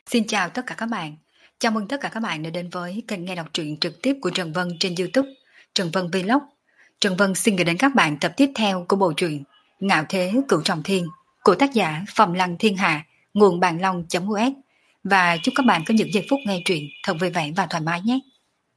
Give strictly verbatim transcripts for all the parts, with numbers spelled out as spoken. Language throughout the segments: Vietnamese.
Xin chào tất cả các bạn. Chào mừng tất cả các bạn đã đến với kênh nghe đọc truyện trực tiếp của Trần Vân trên YouTube, Trần Vân Vlog. Trần Vân xin gửi đến các bạn tập tiếp theo của bộ truyện Ngạo Thế Cửu Trọng Thiên của tác giả Phàm Lăng Thiên Hạ, nguồn bàn long.us, và chúc các bạn có những giây phút nghe truyện thật vui vẻ và thoải mái nhé.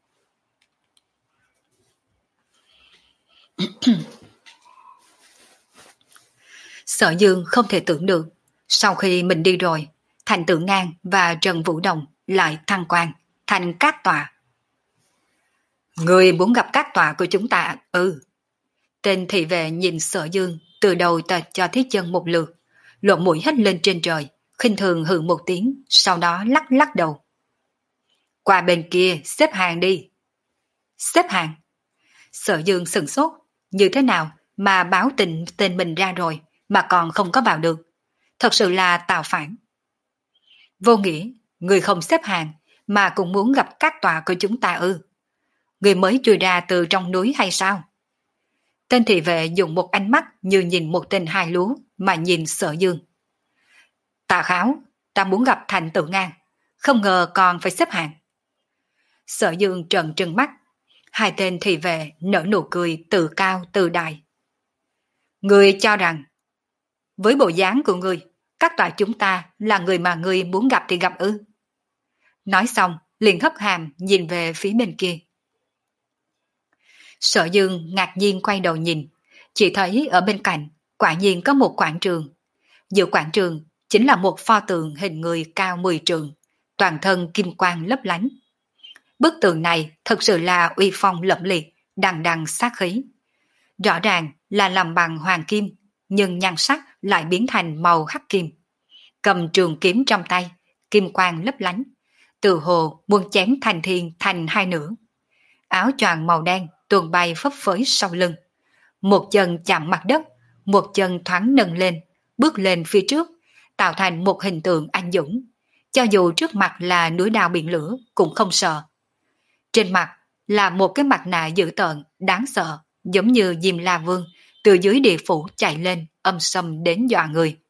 Sở Dương không thể tưởng được, sau khi mình đi rồi, Thành Tử Ngang và Trần Vũ Đồng lại thăng quan thành Cát Tọa. Người muốn gặp Cát Tọa của chúng ta? Ừ. Tên thị vệ nhìn Sở Dương từ đầu tật cho Thiết Chân một lượt, lộ mũi hét lên trên trời, khinh thường hừ một tiếng, sau đó lắc lắc đầu. Qua bên kia xếp hàng đi. Xếp hàng? Sở Dương sừng sốt, như thế nào mà báo tình tên mình ra rồi mà còn không có vào được, thật sự là tạo phản. Vô nghĩa, người không xếp hàng mà cũng muốn gặp Cát Tọa của chúng ta ư? Người mới chui ra từ trong núi hay sao? Tên thị vệ dùng một ánh mắt như nhìn một tên hai lúa mà nhìn Sở Dương. Tà kháo, ta muốn gặp Thành Tử Ngang, không ngờ còn phải xếp hàng. Sở Dương trợn trừng mắt, hai tên thị vệ nở nụ cười từ cao từ đại. Người cho rằng, với bộ dáng của người, Cát Tọa chúng ta là người mà người muốn gặp thì gặp ư? Nói xong, liền hất hàm nhìn về phía bên kia. Sở Dương ngạc nhiên quay đầu nhìn, chỉ thấy ở bên cạnh quả nhiên có một quảng trường. Giữa quảng trường chính là một pho tượng hình người cao mười trượng, toàn thân kim quang lấp lánh. Bức tượng này thật sự là uy phong lẫm liệt, đằng đằng sát khí. Rõ ràng là làm bằng hoàng kim, nhưng nhan sắc lại biến thành màu hắc kim. Cầm trường kiếm trong tay, kim quang lấp lánh, từ hồ muốn chém thành thiên thành hai nửa. Áo choàng màu đen tuôn bay phấp phới sau lưng. Một chân chạm mặt đất, một chân thoáng nâng lên, bước lên phía trước, tạo thành một hình tượng anh dũng. Cho dù trước mặt là núi đao biển lửa cũng không sợ. Trên mặt là một cái mặt nạ dữ tợn, đáng sợ, giống như Diêm La Vương từ dưới địa phủ chạy lên, âm sầm đến dọa người.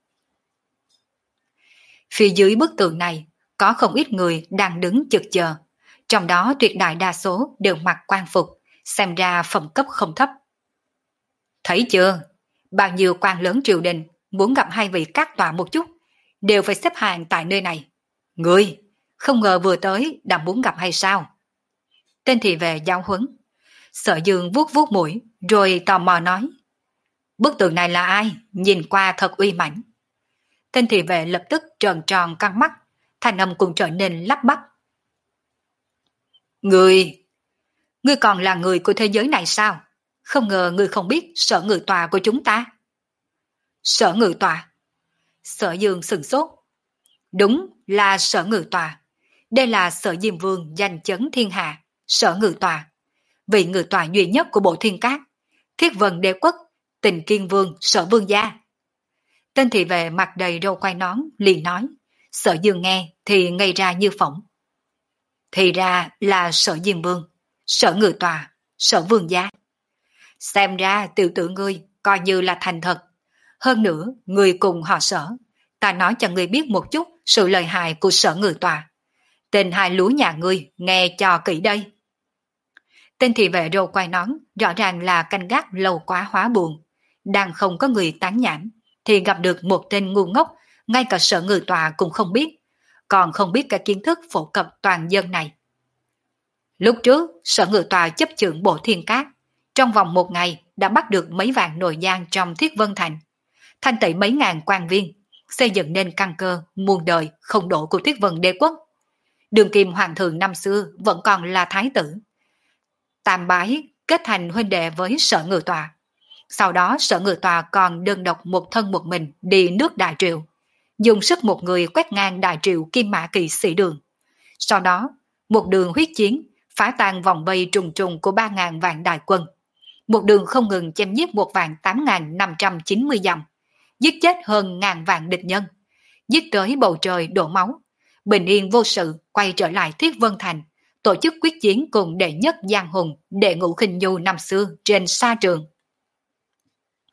Phía dưới bức tượng này có không ít người đang đứng chực chờ, trong đó tuyệt đại đa số đều mặc quan phục, xem ra phẩm cấp không thấp. Thấy chưa, bao nhiêu quan lớn triều đình muốn gặp hai vị Cát Tọa một chút, đều phải xếp hàng tại nơi này. Ngươi, không ngờ vừa tới đã muốn gặp hay sao? Tên thị vệ giáo huấn. Sở Dương vuốt vuốt mũi, rồi tò mò nói. Bức tượng này là ai? Nhìn qua thật uy mãnh. Tên thị vệ lập tức tròn tròn căng mắt, thanh âm cũng trở nên lắp bắp. Ngươi, ngươi còn là người của thế giới này sao? Không ngờ ngươi không biết Sở Ngự Tọa của chúng ta. Sở Ngự Tọa? Sở Dương sừng sốt. Đúng là Sở Ngự Tọa. Đây là Sở Diêm Vương danh chấn thiên hạ, Sở Ngự Tọa, vị ngự tọa duy nhất của bộ Thiên Cát, Thiết Vân Đế Quốc, Tình Kiên Vương, Sở Vương gia. Tên thị vệ mặt đầy râu quai nón liền nói. Sở Dương nghe thì ngây ra như phỏng. Thì ra là Sở Diêm Vương, Sở Ngự Tọa, Sở Vương gia. Xem ra tiểu tử ngươi coi như là thành thật. Hơn nữa, ngươi cùng họ Sở. Ta nói cho ngươi biết một chút sự lợi hại của Sở Ngự Tọa. Tên hai lúa nhà ngươi nghe cho kỹ đây. Tên thị vệ râu quai nón rõ ràng là canh gác lâu quá hóa buồn. Đang không có người tán nhảm, thì gặp được một tên ngu ngốc, ngay cả Sở Ngự Tọa cũng không biết, còn không biết cả kiến thức phổ cập toàn dân này. Lúc trước, Sở Ngự Tọa chấp chưởng bộ Thiên Cát, trong vòng một ngày đã bắt được mấy vạn nội giang trong Thiết Vân Thành, thanh tẩy mấy ngàn quan viên, xây dựng nên căn cơ muôn đời không đổ của Thiết Vân Đế Quốc. Đường kim hoàng thượng năm xưa vẫn còn là thái tử. Tam bái kết thành huynh đệ với Sở Ngự Tọa. Sau đó Sở Ngự Tọa còn đơn độc một thân một mình đi nước Đại Triệu, dùng sức một người quét ngang Đại Triệu Kim Mã Kỵ sĩ đường. Sau đó, một đường huyết chiến phá tan vòng vây trùng trùng của ba ngàn vạn đại quân. Một đường không ngừng chém giết một vạn tám ngàn năm trăm chín mươi dặm, giết chết hơn ngàn vạn địch nhân, giết tới bầu trời đổ máu, bình yên vô sự quay trở lại Thiết Vân Thành, tổ chức quyết chiến cùng đệ nhất giang hùng Đệ Ngũ Khinh Du năm xưa trên sa trường.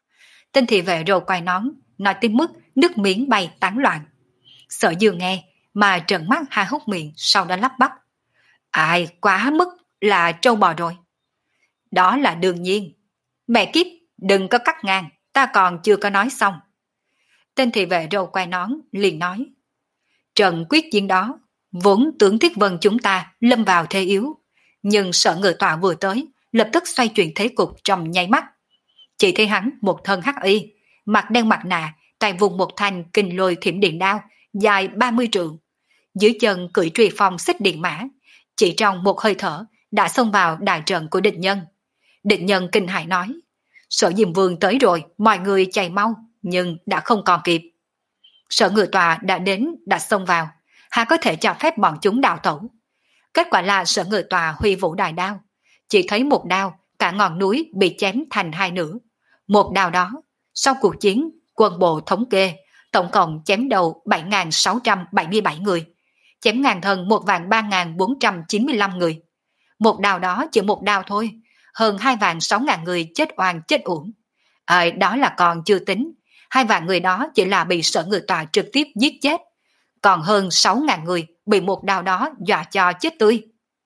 Tên thị vệ râu quai nón nói tới mức nước miếng bay tán loạn. Sở Dương nghe mà trợn mắt há hốc miệng, sau đó lắp bắp. Ai, quá mức là trâu bò rồi. Đó là đương nhiên. Mẹ kiếp, đừng có cắt ngang, ta còn chưa có nói xong. Tên thị vệ râu quai nón liền nói. Trận quyết chiến đó, vốn tưởng Thiết Vân chúng ta lâm vào thế yếu, nhưng sợ người tọa vừa tới, lập tức xoay chuyển thế cục trong nháy mắt. Chỉ thấy hắn một thân hắc y, mặt đen mặt nạ, tay vùng một thanh kinh lôi thiểm điện đao, dài ba mươi trượng. Dưới chân cưỡi truy phong xích điện mã, chỉ trong một hơi thở đã xông vào đại trận của địch nhân. Địch nhân kinh hãi nói, Sở Diêm Vương tới rồi, mọi người chạy mau, nhưng đã không còn kịp. Sở Ngự Tòa đã đến, đã xông vào, hà có thể cho phép bọn chúng đào tẩu. Kết quả là Sở Ngự Tòa huy vũ đại đao, chỉ thấy một đao, cả ngọn núi bị chém thành hai nửa. Một đao đó, sau cuộc chiến, quân bộ thống kê, tổng cộng chém đầu bảy nghìn sáu trăm bảy mươi bảy người, chém ngàn thân một vạn ba nghìn bốn trăm chín mươi lăm người. Một đao đó chỉ một đao thôi, hơn hai vạn sáu ngàn người chết oan chết uổng. À, đó là còn chưa tính, hai vạn người đó chỉ là bị Sở Ngự Tòa trực tiếp giết chết, còn hơn sáu ngàn người bị một đao đó dọa cho chết tươi.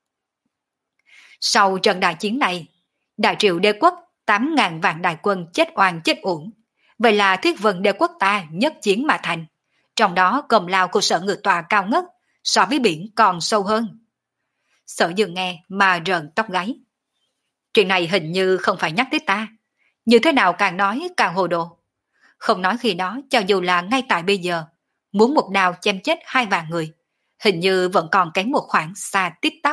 Sau trận đại chiến này, Đại Triệu đế quốc tám ngàn vạn đại quân chết oan chết uổng. Vậy là Thiết Vân đế quốc ta nhất chiến mà thành. Trong đó công lao của Sở Ngự Tòa cao ngất, so với biển còn sâu hơn. Sở Dương nghe mà rợn tóc gáy. Chuyện này hình như không phải nhắc tới ta. Như thế nào càng nói càng hồ đồ. Không nói khi đó, cho dù là ngay tại bây giờ, muốn một đao chém chết hai vạn người, hình như vẫn còn kém một khoảng xa tít tắp.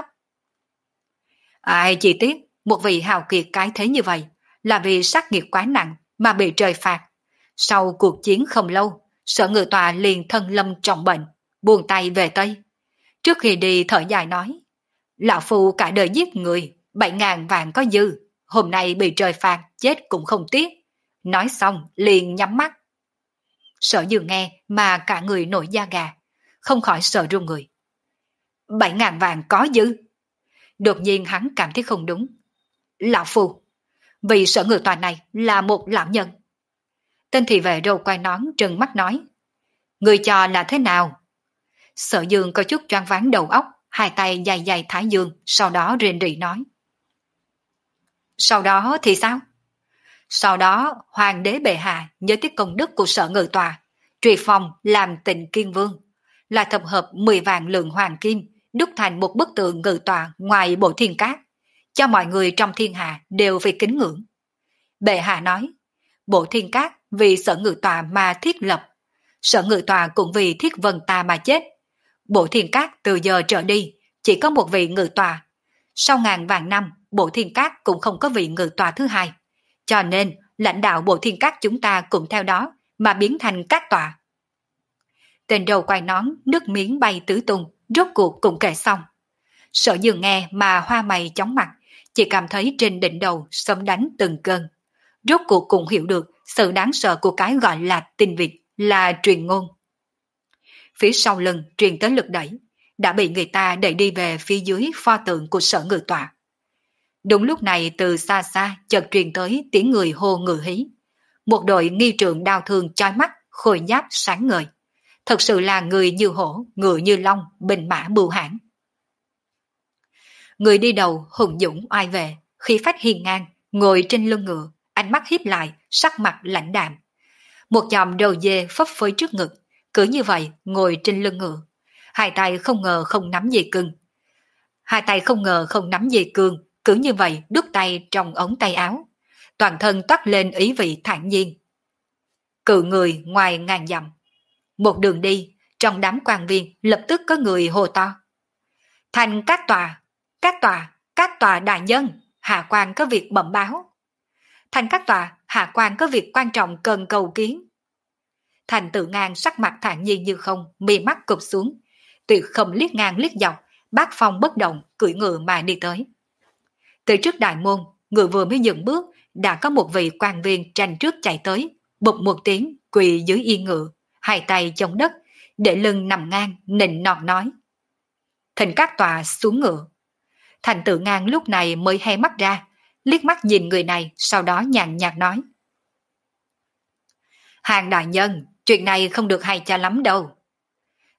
Ai chỉ tiếc, một vị hào kiệt cái thế như vậy, là vì sát nghiệt quá nặng mà bị trời phạt. Sau cuộc chiến không lâu, Sở Ngự Tòa liền thân lâm trọng bệnh, buông tay về Tây. Trước khi đi thở dài nói, lão phu cả đời giết người, bảy ngàn vạn có dư, hôm nay bị trời phạt chết cũng không tiếc. Nói xong liền nhắm mắt. Sở Dương nghe mà cả người nổi da gà, không khỏi sợ run người. Bảy ngàn vạn có dư. Đột nhiên hắn cảm thấy không đúng. Lão phu, vì Sở Ngự Tòa này là một lão nhân. Tên thị vệ râu quai nón trừng mắt nói, người cho là thế nào? Sở Dương có chút choáng váng đầu óc, hai tay dài dài thái dương, sau đó rên rỉ nói. Sau đó thì sao? Sau đó hoàng đế bệ hạ nhớ tới công đức của Sở Ngự Tòa, truy phong làm Tịnh Kiên Vương, là tập hợp mười vạn lượng hoàng kim, đúc thành một bức tượng ngự tòa ngoài bộ thiên cát, cho mọi người trong thiên hạ đều phải kính ngưỡng. Bệ hạ nói, bộ thiên cát vì Sở Ngự Tòa mà thiết lập, Sở Ngự Tòa cũng vì Thiết Vân ta mà chết. Bộ thiên cát từ giờ trở đi chỉ có một vị ngự tòa. Sau ngàn vạn năm, bộ thiên cát cũng không có vị ngự tòa thứ hai. Cho nên, lãnh đạo bộ thiên cát chúng ta cũng theo đó mà biến thành các tòa. Tên đầu quay nón, nước miếng bay tứ tung, rốt cuộc cũng kể xong. Sở Dương nghe mà hoa mày chóng mặt, chỉ cảm thấy trên đỉnh đầu sấm đánh từng cơn. Rốt cuộc cũng hiểu được sự đáng sợ của cái gọi là tin vịt, là truyền ngôn. Phía sau lưng truyền tới lực đẩy, đã bị người ta đẩy đi về phía dưới pho tượng của Sở Ngự Tòa. Đúng lúc này từ xa xa chợt truyền tới tiếng người hô ngự hí. Một đội nghi trượng đao thương chói mắt, khôi giáp sáng ngời. Thật sự là người như hổ, ngựa như long, bình mã bưu hãn. Người đi đầu hùng dũng oai vệ, khí phách hiên ngang, ngồi trên lưng ngựa, ánh mắt híp lại, sắc mặt lãnh đạm. Một chòm đầu dê phấp phới trước ngực, cứ như vậy ngồi trên lưng ngựa. Hai tay không ngờ không nắm dây cương. Hai tay không ngờ không nắm dây cương, cứ như vậy đút tay trong ống tay áo. Toàn thân toát lên ý vị thản nhiên. Cự người ngoài ngàn dặm. Một đường đi, trong đám quan viên lập tức có người hô to. Thành các tòa, các tòa, các tòa đại nhân, hạ quan có việc bẩm báo. Thành các tòa, hạ quan có việc quan trọng cần cầu kiến. Thành Tự Ngang sắc mặt thản nhiên như không, mi mắt cụp xuống, tuyệt không liếc ngang liếc dọc, bát phong bất động, cưỡi ngựa mà đi tới. Từ trước đại môn, ngựa vừa mới dừng bước, đã có một vị quan viên tranh trước chạy tới, bụp một tiếng, quỳ dưới yên ngựa, hai tay chống đất, để lưng nằm ngang, nịnh nọt nói. Thỉnh các tòa xuống ngựa. Thành Tự Ngang lúc này mới hé mắt ra, liếc mắt nhìn người này, sau đó nhàn nhạt nói. Hàng đại nhân, chuyện này không được hay cho lắm đâu.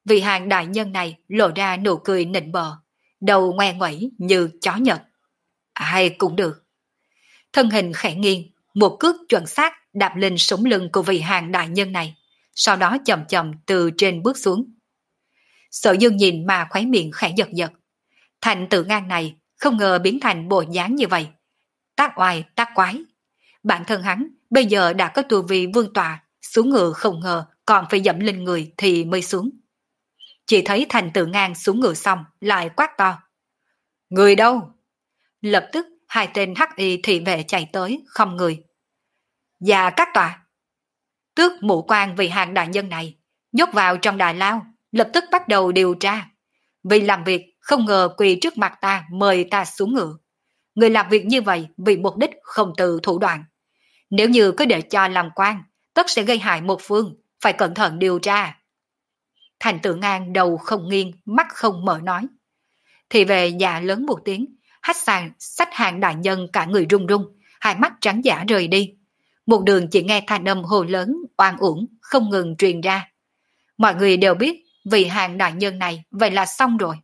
Vị hàng đại nhân này lộ ra nụ cười nịnh bợ, đầu ngoe ngoẩy như chó nhật. Ai cũng được. Thân hình khẽ nghiêng, một cước chuẩn xác đạp lên sống lưng của vị hàng đại nhân này, sau đó chậm chậm từ trên bước xuống. Sở Dương nhìn mà khóe miệng khẽ giật giật. Thành Tử Ngang này không ngờ biến thành bộ dáng như vậy. Tác oai tác quái. Bản thân hắn bây giờ đã có tu vi vương tọa, xuống ngựa không ngờ còn phải dẫm lên người thì mới xuống. Chỉ thấy Thành Tử Ngang xuống ngựa xong lại quát to. Người đâu? Lập tức hai tên hắc y thị vệ chạy tới không người. Và các tòa. Tước mũ quan vì hàng đại nhân này, nhốt vào trong đại lao, lập tức bắt đầu điều tra. Vì làm việc không ngờ quỳ trước mặt ta mời ta xuống ngựa. Người làm việc như vậy vì mục đích không từ thủ đoạn. Nếu như cứ để cho làm quan, tất sẽ gây hại một phương, phải cẩn thận điều tra. Thành Tử Ngang đầu không nghiêng, mắt không mở nói. Thì về dạ lớn một tiếng, hách sàn sách hàng đại nhân cả người run run, hai mắt trắng giả rời đi. Một đường chỉ nghe thanh âm hồ lớn, oan uổng, không ngừng truyền ra. Mọi người đều biết vì hàng đại nhân này vậy là xong rồi.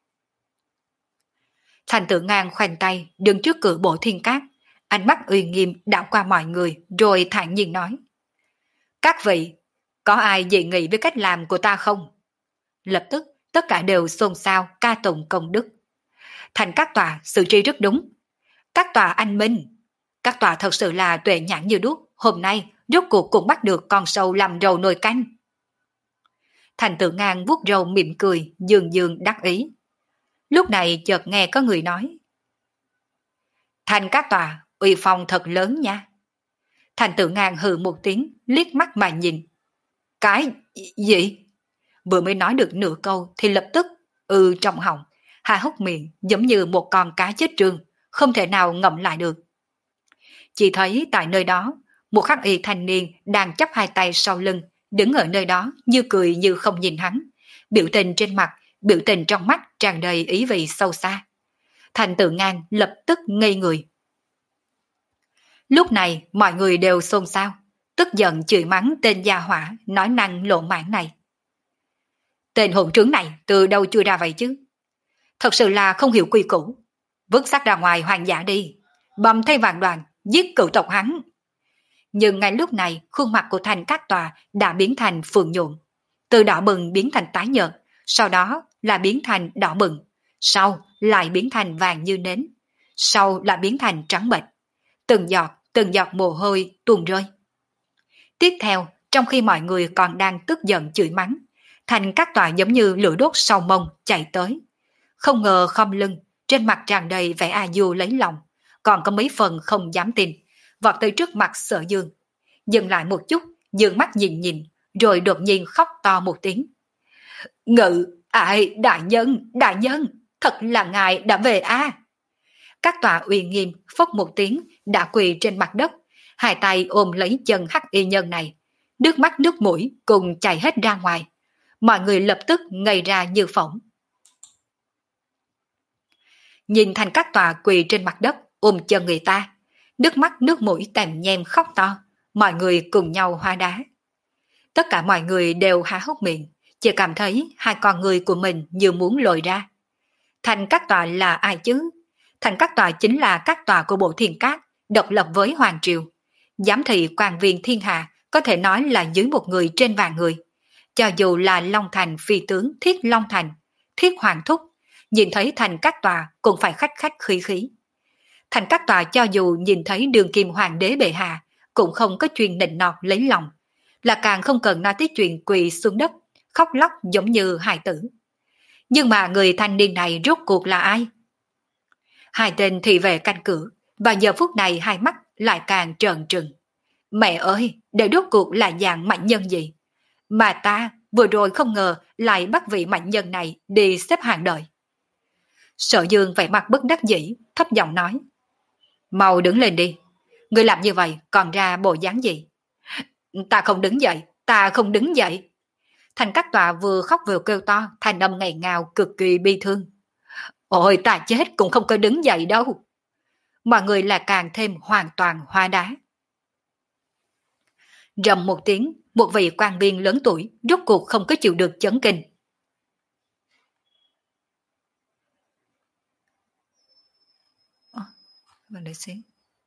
Thành Tử Ngang khoanh tay đứng trước cửa Bộ Thiên Cát, ánh mắt uy nghiêm đảo qua mọi người rồi thản nhiên nói. Các vị, có ai dị nghị với cách làm của ta không? Lập tức tất cả đều xôn xao ca tụng công đức. Thành các tòa xử trí rất đúng. Các tòa anh minh. Các tòa thật sự là tuệ nhãn như đuốc, hôm nay rốt cuộc cũng bắt được con sâu làm rầu nồi canh. Thành Tử Ngang vuốt râu mỉm cười, dường dường đắc ý. Lúc này chợt nghe có người nói. Thành các tòa, uy phong thật lớn nha. Thành Tử Ngang hừ một tiếng, liếc mắt mà nhìn. Cái gì? Vừa mới nói được nửa câu thì lập tức ừ trong họng, hà hốc miệng giống như một con cá chết trương, không thể nào ngậm lại được. Chỉ thấy tại nơi đó, một khắc y thanh niên đang chắp hai tay sau lưng, đứng ở nơi đó như cười như không nhìn hắn. Biểu tình trên mặt, biểu tình trong mắt tràn đầy ý vị sâu xa. Thành Tử Ngang lập tức ngây người. Lúc này mọi người đều xôn xao, tức giận chửi mắng tên gia hỏa nói năng lộn mãn này. Tên hỗn trướng này từ đâu chui ra vậy chứ? Thật sự là không hiểu quy củ. Vứt xác ra ngoài hoàng giả đi, bầm thay vạn đoàn, giết cựu tộc hắn. Nhưng ngay lúc này khuôn mặt của Thành Các Tòa đã biến thành phượng nhuộm, từ đỏ bừng biến thành tái nhợt, sau đó là biến thành đỏ bừng, sau lại biến thành vàng như nến, sau là biến thành trắng bệch. Từng giọt, từng giọt mồ hôi tuôn rơi. Tiếp theo, trong khi mọi người còn đang tức giận chửi mắng, Thành Các Tòa giống như lửa đốt sau mông chạy tới. Không ngờ khom lưng, trên mặt tràn đầy vẻ a du lấy lòng, còn có mấy phần không dám tin, vọt tới trước mặt Sở Dương. Dừng lại một chút, dương mắt nhìn nhìn, rồi đột nhiên khóc to một tiếng. Ngự, ai, đại nhân, đại nhân, thật là ngài đã về a à. Các tòa uy nghiêm phốc một tiếng đã quỳ trên mặt đất, hai tay ôm lấy chân hắc y nhân này, nước mắt nước mũi cùng chảy hết ra ngoài. Mọi người lập tức ngây ra như phỏng. Nhìn Thành Các Tòa quỳ trên mặt đất ôm chân người ta, nước mắt nước mũi tèm nhem khóc to, mọi người cùng nhau hóa đá. Tất cả mọi người đều há hốc miệng, chỉ cảm thấy hai con người của mình như muốn lồi ra. Thành Các Tòa là ai chứ? Thành Các Tòa chính là các tòa của Bộ Thiên Cát, độc lập với Hoàng Triều. Giám thị quan viên thiên hạ có thể nói là dưới một người trên vạn người. Cho dù là Long Thành phi tướng Thiết Long Thành, Thiết Hoàng Thúc, nhìn thấy Thành Các Tòa cũng phải khách khách khí khí. Thành Các Tòa cho dù nhìn thấy đường kim hoàng đế bệ hạ cũng không có chuyện nịnh nọt lấy lòng, là càng không cần nói tới chuyện quỳ xuống đất, khóc lóc giống như hài tử. Nhưng mà người thanh niên này rốt cuộc là ai? Hai tên thị vệ canh cửa, và giờ phút này hai mắt lại càng trợn trừng. Mẹ ơi, để rốt cuộc là dạng mạnh nhân gì? Mà ta vừa rồi không ngờ lại bắt vị mạnh nhân này đi xếp hàng đợi. Sở Dương vẻ mặt bất đắc dĩ, thấp giọng nói. Mau đứng lên đi, người làm như vậy còn ra bộ dáng gì? Ta không đứng dậy, ta không đứng dậy. Thành Các Tòa vừa khóc vừa kêu to, thanh âm ngầy ngào cực kỳ bi thương. Ôi ta chết cũng không có đứng dậy đâu. Mọi người là càng thêm hoàn toàn hóa đá. Rầm một tiếng, một vị quan viên lớn tuổi rốt cuộc không có chịu được chấn kinh. Và để xí.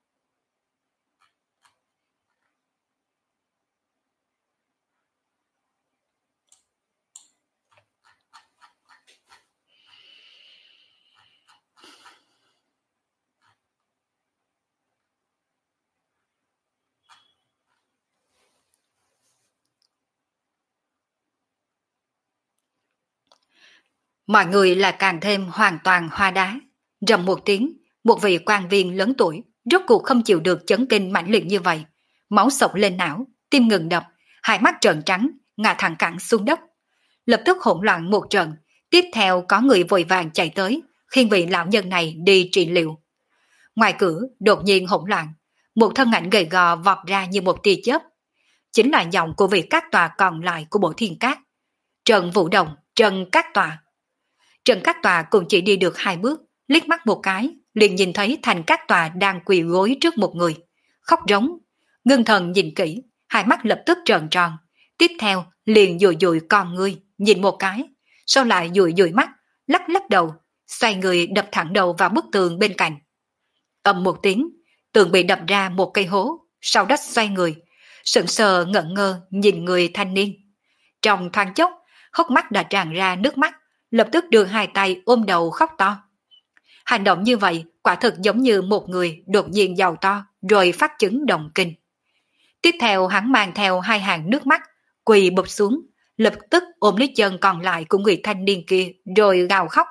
Mọi người là càng thêm hoàn toàn hoa đá. Rầm một tiếng, một vị quan viên lớn tuổi, rốt cuộc không chịu được chấn kinh mãnh liệt như vậy. Máu sộc lên não, tim ngừng đập, hai mắt trợn trắng, ngã thẳng cẳng xuống đất. Lập tức hỗn loạn một trận, tiếp theo có người vội vàng chạy tới, khiêng vị lão nhân này đi trị liệu. Ngoài cửa, đột nhiên hỗn loạn, một thân ảnh gầy gò vọt ra như một tia chớp. Chính là giọng của vị các tòa còn lại của Bộ Thiên Cát. Trần Vũ Đồng, Trần Các Tòa. Trần Các Tòa cũng chỉ đi được hai bước, liếc mắt một cái, liền nhìn thấy Thành Các Tòa đang quỳ gối trước một người, khóc rống. Ngưng thần nhìn kỹ, hai mắt lập tức trợn tròn. Tiếp theo liền dụi dụi con ngươi, nhìn một cái, sau lại dụi dụi mắt, lắc lắc đầu, xoay người đập thẳng đầu vào bức tường bên cạnh. Ầm một tiếng, tường bị đập ra một cây hố, sau đó xoay người, sững sờ ngẩn ngơ nhìn người thanh niên. Trong thoáng chốc, hốc mắt đã tràn ra nước mắt, lập tức đưa hai tay ôm đầu khóc to. Hành động như vậy quả thực giống như một người đột nhiên giàu to rồi phát chứng động kinh. Tiếp theo hắn mang theo hai hàng nước mắt, quỳ bụp xuống, lập tức ôm lấy chân còn lại của người thanh niên kia rồi gào khóc.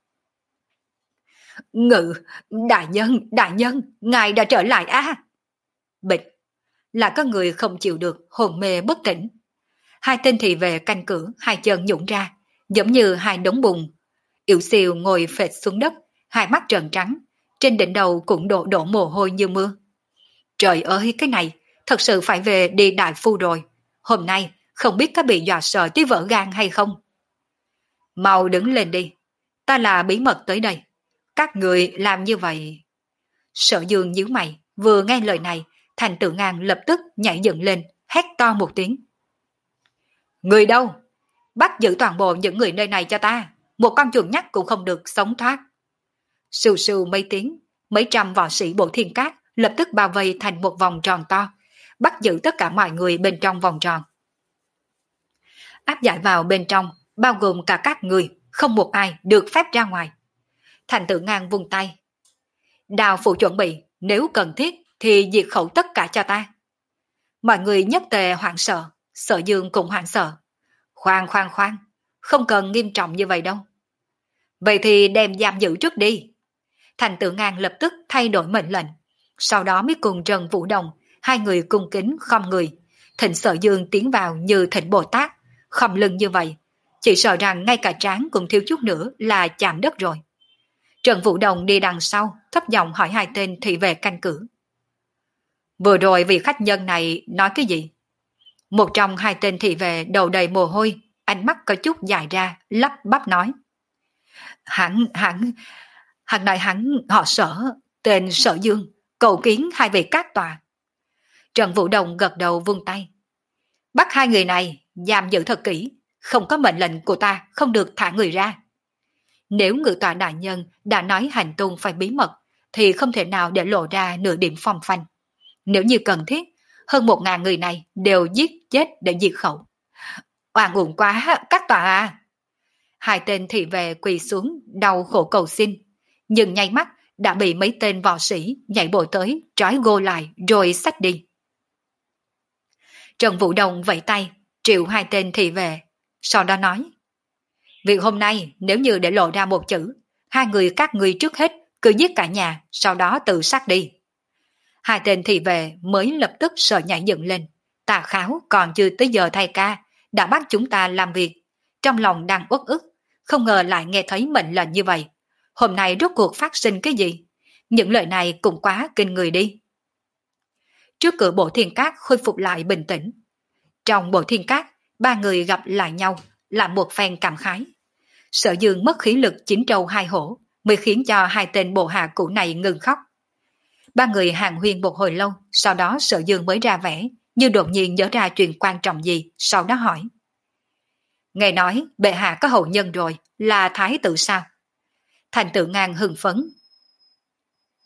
Ngự, đại nhân, đại nhân, ngài đã trở lại á. À? Bịch, là có người không chịu được, hồn mê bất tỉnh. Hai tên thị vệ canh cửa, hai chân nhũn ra, giống như hai đống bùn. Yểu Siêu ngồi phệt xuống đất, hai mắt trợn trắng, trên đỉnh đầu cũng đổ đổ mồ hôi như mưa. Trời ơi, cái này, thật sự phải về đi đại phu rồi. Hôm nay, không biết có bị dọa sợ tới vỡ gan hay không. Mau đứng lên đi, ta là bí mật tới đây. Các người làm như vậy. Sở Dương nhíu mày, vừa nghe lời này, Thành Tự Ngang lập tức nhảy dựng lên, hét to một tiếng. Người đâu? Bắt giữ toàn bộ những người nơi này cho ta, một con chuột nhắt cũng không được sống thoát. Sù sù mấy tiếng, mấy trăm võ sĩ Bộ Thiên Cát lập tức bao vây thành một vòng tròn to, bắt giữ tất cả mọi người bên trong vòng tròn. Áp giải vào bên trong, bao gồm cả các người, không một ai được phép ra ngoài. Thành Tự Ngang vung tay. Đào phụ chuẩn bị, nếu cần thiết thì diệt khẩu tất cả cho ta. Mọi người nhất tề hoảng sợ, Sở Dương cũng hoảng sợ. Khoan khoan khoan, không cần nghiêm trọng như vậy đâu. Vậy thì đem giam giữ trước đi. Thành Tự Ngang lập tức thay đổi mệnh lệnh, sau đó mới cùng Trần Vũ Đồng, hai người cung kính khom người, thỉnh Sở Dương tiến vào như thỉnh Bồ Tát, khom lưng như vậy, chỉ sợ rằng ngay cả trán cũng thiếu chút nữa là chạm đất rồi. Trần Vũ Đồng đi đằng sau, thấp giọng hỏi hai tên thị vệ canh cửa. Vừa rồi vị khách nhân này nói cái gì? Một trong hai tên thị vệ đầu đầy mồ hôi, ánh mắt có chút dài ra, lắp bắp nói. Hắn, hắn, hắn nói hắn họ Sở, tên Sở Dương, cầu kiến hai vị các tòa. Trần Vũ Đồng gật đầu vung tay. Bắt hai người này, giam giữ thật kỹ, không có mệnh lệnh của ta, không được thả người ra. Nếu ngự tòa đại nhân đã nói hành tung phải bí mật, thì không thể nào để lộ ra nửa điểm phong phanh. Nếu như cần thiết, hơn một ngàn người này đều giết chết để diệt khẩu. Oan uổng quá, các tòa à! Hai tên thị vệ quỳ xuống, đau khổ cầu xin, nhưng nháy mắt đã bị mấy tên võ sĩ nhảy bộ tới, trói gô lại rồi xách đi. Trần Vũ Đồng vẫy tay, triệu hai tên thị vệ, sau đó nói. Việc hôm nay nếu như để lộ ra một chữ, hai người các người trước hết cứ giết cả nhà, sau đó tự sát đi. Hai tên thị vệ mới lập tức sợ nhảy dựng lên. Tà Kháo còn chưa tới giờ thay ca, đã bắt chúng ta làm việc. Trong lòng đang uất ức, không ngờ lại nghe thấy mệnh lệnh như vậy. Hôm nay rốt cuộc phát sinh cái gì? Những lời này cũng quá kinh người đi. Trước cửa Bộ Thiên Cát khôi phục lại bình tĩnh. Trong Bộ Thiên Cát, ba người gặp lại nhau, là một phen cảm khái. Sở Dương mất khí lực chín trâu hai hổ, mới khiến cho hai tên bộ hạ cũ này ngừng khóc. Ba người hàng huyên một hồi lâu, sau đó Sở Dương mới ra vẻ, như đột nhiên nhớ ra chuyện quan trọng gì, sau đó hỏi. Nghe nói, bệ hạ có hậu nhân rồi, là thái tử sao? Thành Tự Ngang hưng phấn.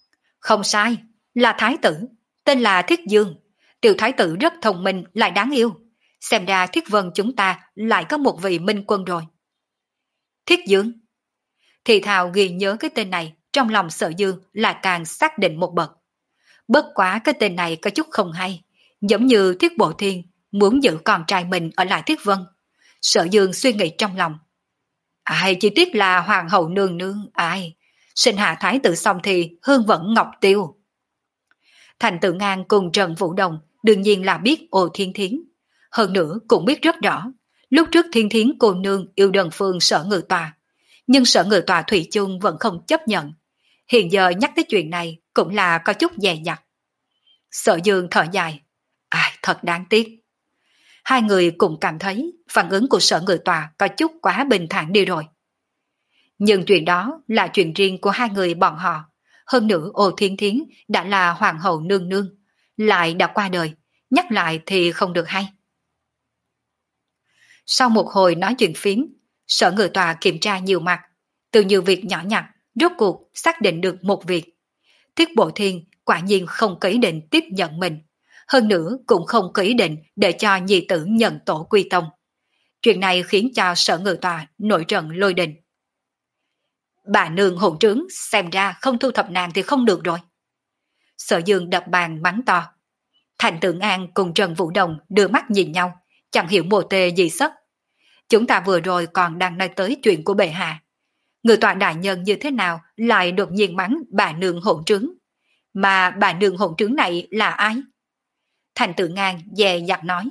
Không sai, là thái tử, tên là Thiết Dương. Tiểu thái tử rất thông minh lại đáng yêu. Xem ra Thiết Vân chúng ta lại có một vị minh quân rồi. Thiết Dương. Thì thào ghi nhớ cái tên này, trong lòng Sở Dương lại càng xác định một bậc. Bất quá cái tên này có chút không hay, giống như Thiết Bộ Thiên muốn giữ con trai mình ở lại Thiết Vân. Sở Dương suy nghĩ trong lòng. Ai chỉ tiếc là hoàng hậu nương nương, ai sinh hạ thái tử xong thì hương vẫn ngọc tiêu. Thành Tử Ngang cùng Trần Vũ Đồng đương nhiên là biết Ô Thiên Thiến. Hơn nữa cũng biết rất rõ, lúc trước Thiên Thiến cô nương yêu Đơn Phương Sở Ngự Tòa, nhưng Sở Ngự Tòa thủy chung vẫn không chấp nhận. Hiện giờ nhắc tới chuyện này cũng là có chút dè dặt. Sở Dương thở dài. Ai, thật đáng tiếc. Hai người cùng cảm thấy phản ứng của Sở Ngự Tòa có chút quá bình thản đi rồi. Nhưng chuyện đó là chuyện riêng của hai người bọn họ. Hơn nữa Ô Thiên Thiến đã là hoàng hậu nương nương, lại đã qua đời, nhắc lại thì không được hay. Sau một hồi nói chuyện phiếm, Sở Ngự Tòa kiểm tra nhiều mặt, từ nhiều việc nhỏ nhặt, rốt cuộc xác định được một việc. Thiết Bộ Thiên quả nhiên không có ý định tiếp nhận mình, hơn nữa cũng không có ý định để cho nhi tử nhận tổ quy tông. Chuyện này khiến cho Sở Ngự Tòa nổi trận lôi đình. Bà nương hỗn trướng, xem ra không thu thập nàng thì không được rồi. Sở Dương đập bàn mắng to. Thành Tử An cùng Trần Vũ Đồng đưa mắt nhìn nhau, chẳng hiểu mồ tê gì sất. Chúng ta vừa rồi còn đang nói tới chuyện của bệ hạ. Người tọa đại nhân như thế nào lại đột nhiên mắng bà nương hỗn trướng? Mà bà nương hỗn trướng này là ai? Thành Tử Ngang dè dặt nói.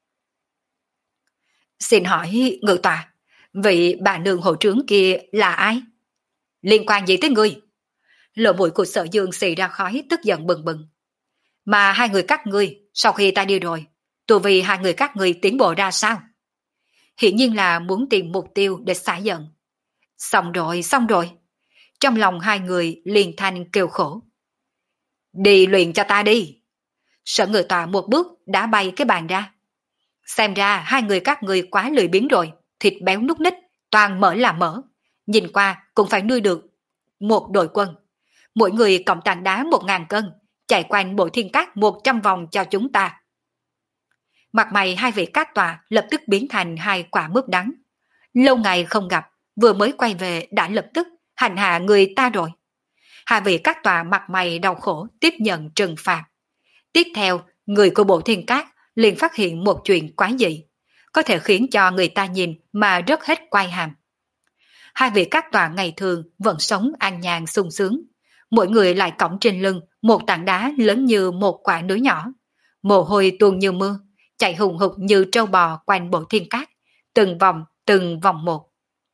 Xin hỏi ngự tọa, vị bà nương hỗn trướng kia là ai? Liên quan gì tới ngươi? Lỗ mũi của Sở Dương xì ra khói, tức giận bừng bừng. Mà hai người các ngươi, sau khi ta đi rồi, tu vì hai người các ngươi tiến bộ ra sao? Hiển nhiên là muốn tìm mục tiêu để xả giận. Xong rồi, xong rồi. Trong lòng hai người liền thanh kêu khổ. Đi luyện cho ta đi. Sở Ngự Tòa một bước đã bay cái bàn ra. Xem ra hai người các ngươi quá lười biếng rồi, thịt béo núc ních, toàn mỡ là mỡ. Nhìn qua cũng phải nuôi được một đội quân. Mỗi người cộng tảng đá một ngàn cân, chạy quanh bộ thiên cát một trăm vòng cho chúng ta. Mặt mày hai vị cát tòa lập tức biến thành hai quả mướp đắng. Lâu ngày không gặp, vừa mới quay về đã lập tức hành hạ người ta rồi. Hai vị cát tòa mặt mày đau khổ tiếp nhận trừng phạt. Tiếp theo, người của bộ thiên cát liền phát hiện một chuyện quái dị, có thể khiến cho người ta nhìn mà rớt hết quai hàm. Hai vị cát tòa ngày thường vẫn sống an nhàn sung sướng, mỗi người lại cõng trên lưng một tảng đá lớn như một quả núi nhỏ, mồ hôi tuôn như mưa, chạy hùng hục như trâu bò quanh bộ thiên cát, từng vòng từng vòng một.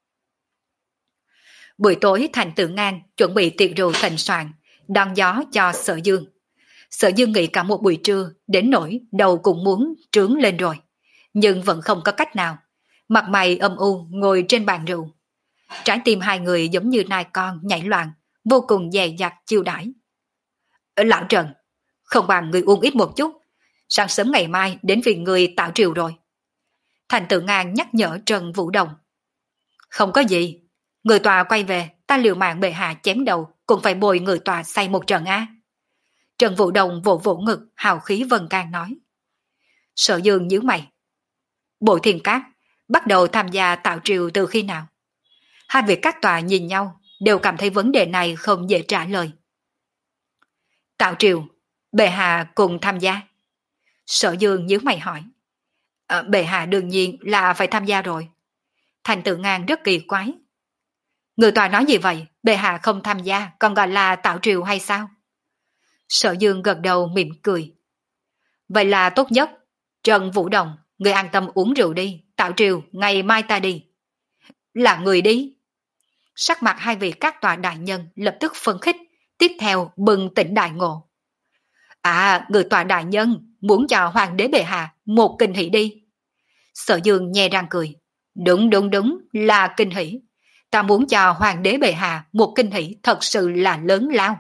Buổi tối Thành Tử Ngang chuẩn bị tiệc rượu thịnh soạn, đón gió cho Sở Dương. Sở Dương nghĩ cả một buổi trưa, đến nỗi đầu cũng muốn trướng lên rồi, nhưng vẫn không có cách nào. Mặt mày âm u ngồi trên bàn rượu. Trái tim hai người giống như nai con nhảy loạn, vô cùng dè dặt chiêu đãi. Lão Trần, không bằng người uống ít một chút, sáng sớm ngày mai đến vì người tạo triều rồi. Thành Tử Ngang nhắc nhở Trần Vũ Đồng. Không có gì, người tòa quay về, ta liều mạng bệ hạ chém đầu, cũng phải bồi người tòa say một trận á. Trần Vũ Đồng vỗ vỗ ngực, hào khí vần can nói. Sở Dương nhíu mày. Bộ Thiên Cát bắt đầu tham gia tạo triều từ khi nào? Hai vị các tòa nhìn nhau, đều cảm thấy vấn đề này không dễ trả lời. Tạo triều, bệ hạ cùng tham gia. Sở Dương nhíu mày hỏi. À, bệ hạ đương nhiên là phải tham gia rồi. Thành Tử Ngang rất kỳ quái. Người tòa nói gì vậy? Bệ hạ không tham gia còn gọi là tạo triều hay sao? Sở Dương gật đầu mỉm cười. Vậy là tốt nhất. Trần Vũ Đồng, người an tâm uống rượu đi, tạo triều ngày mai ta đi. Là người đi. Sắc mặt hai vị các tòa đại nhân lập tức phấn khích, tiếp theo bừng tỉnh đại ngộ. À, người tòa đại nhân muốn cho hoàng đế bệ hạ một kinh hỷ đi. Sở Dương nhe răng cười. Đúng đúng đúng là kinh hỷ. Ta muốn cho hoàng đế bệ hạ một kinh hỷ thật sự là lớn lao.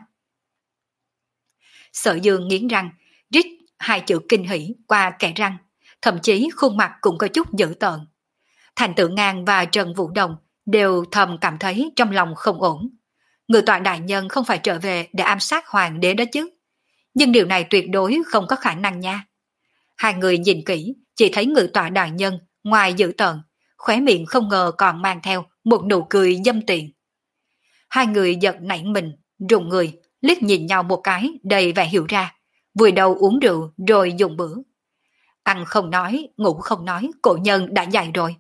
Sở Dương nghiến răng, rít hai chữ kinh hỷ qua kẽ răng, thậm chí khuôn mặt cũng có chút dữ tợn. Thành Tử Ngang và Trần Vũ Đồng đều thầm cảm thấy trong lòng không ổn. Ngự tọa đại nhân không phải trở về để ám sát hoàng đế đó chứ. Nhưng điều này tuyệt đối không có khả năng nha. Hai người nhìn kỹ, chỉ thấy ngự tọa đại nhân ngoài dữ tợn, khóe miệng không ngờ còn mang theo một nụ cười dâm tiện. Hai người giật nảy mình, rùng người, liếc nhìn nhau một cái đầy vẻ hiểu ra, vùi đầu uống rượu rồi dùng bữa. Ăn không nói, ngủ không nói, cổ nhân đã dạy rồi.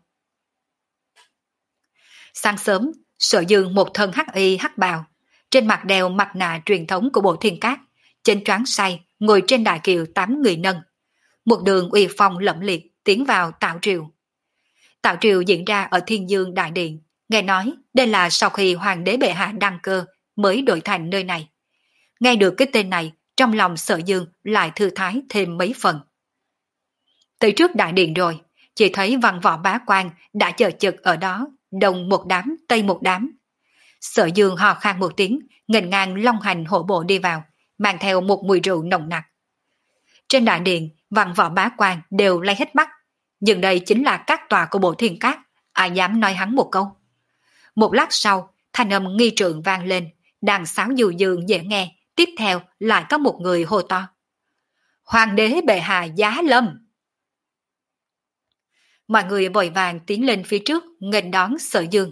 Sáng sớm, Sở Dương một thân hắc y hắc bào, trên mặt đeo mặt nạ truyền thống của Bộ Thiên Cát, trên trán say ngồi trên đại kiệu tám người nâng. Một đường uy phong lẫm liệt tiến vào Tạo Triều. Tạo Triều diễn ra ở Thiên Dương Đại Điện, nghe nói đây là sau khi Hoàng đế bệ hạ đăng cơ mới đổi thành nơi này. Nghe được cái tên này, trong lòng Sở Dương lại thư thái thêm mấy phần. Tới trước đại điện rồi, chỉ thấy văn võ bá quan đã chờ chực ở đó, đông một đám, tây một đám. Sở Dương hò khan một tiếng, nghênh ngang long hành hổ bộ đi vào, mang theo một mùi rượu nồng nặc. Trên đại điện, văn võ bá quan đều lấy hết mắt, nhưng đây chính là các tòa của Bộ Thiên Cát, ai dám nói hắn một câu. Một lát sau, thanh âm nghi trượng vang lên, đàn sáo dù dường dễ nghe, tiếp theo lại có một người hô to. Hoàng đế bệ hạ giá lâm! Mọi người vội vàng tiến lên phía trước nghênh đón Sở Dương.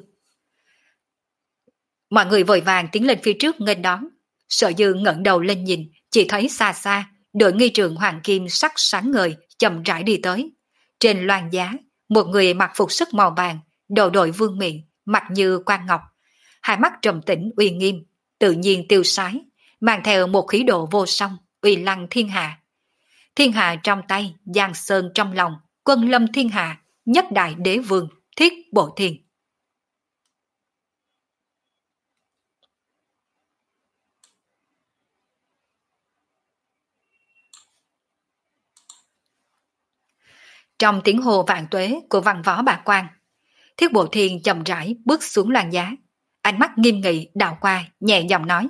Mọi người vội vàng tiến lên phía trước nghênh đón. Sở Dương ngẩng đầu lên nhìn, chỉ thấy xa xa, đội nghi trượng hoàng kim sắc sáng ngời chậm rãi đi tới. Trên loan giá, một người mặc phục sức màu vàng, đầu đội vương miện, mặt như quan ngọc, hai mắt trầm tĩnh uy nghiêm, tự nhiên tiêu sái, mang theo một khí độ vô song, uy lăng thiên hạ. Thiên hạ trong tay, giang sơn trong lòng, quân lâm thiên hạ, nhất đại đế vương, thiết bộ thiên. Trong tiếng hồ vạn tuế của văn võ bạc quan, thiết bộ thiên chậm rãi bước xuống loan giá, ánh mắt nghiêm nghị đảo qua, nhẹ giọng nói.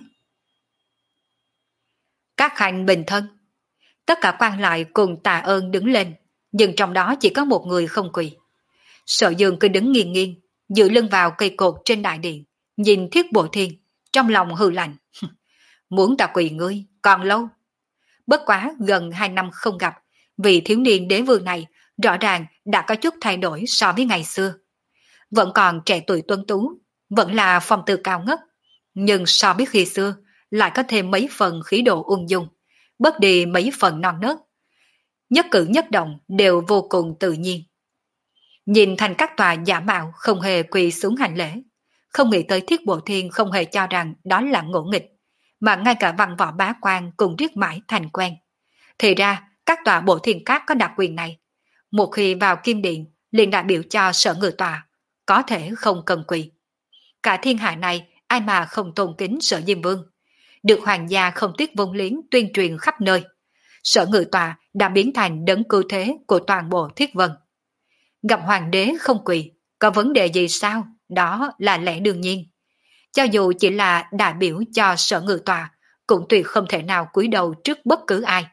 Các hành bình thân. Tất cả quan lại cùng tạ ơn đứng lên, nhưng trong đó chỉ có một người không quỳ. Sở Dương cứ đứng nghiêng nghiêng, dựa lưng vào cây cột trên đại điện, nhìn thiết bộ thiên, trong lòng hừ lạnh. Muốn ta quỳ ngươi, còn lâu. Bất quá gần hai năm không gặp, vị thiếu niên đế vương này rõ ràng đã có chút thay đổi so với ngày xưa. Vẫn còn trẻ tuổi tuấn tú, vẫn là phong tư cao ngất, nhưng so với khi xưa lại có thêm mấy phần khí độ ung dung, bớt đi mấy phần non nớt. Nhất cử nhất động đều vô cùng tự nhiên. Nhìn thành các tòa giả mạo không hề quỳ xuống hành lễ, không nghĩ tới thiết bộ thiên không hề cho rằng đó là ngỗ nghịch, mà ngay cả văn võ bá quan cùng riết mãi thành quen. Thì ra các tòa Bộ Thiên Cát có đặc quyền này, một khi vào kim điện liền đại biểu cho sở ngự tòa, có thể không cần quỳ. Cả thiên hạ này ai mà không tôn kính Sở Diêm Vương, được hoàng gia không tiếc vung liếng tuyên truyền khắp nơi. Sở ngự tòa đã biến thành đấng cứu thế của toàn bộ Thiết Vân. Gặp hoàng đế không quỳ, có vấn đề gì sao? Đó là lẽ đương nhiên. Cho dù chỉ là đại biểu cho sở ngự tòa, cũng tuyệt không thể nào cúi đầu trước bất cứ ai.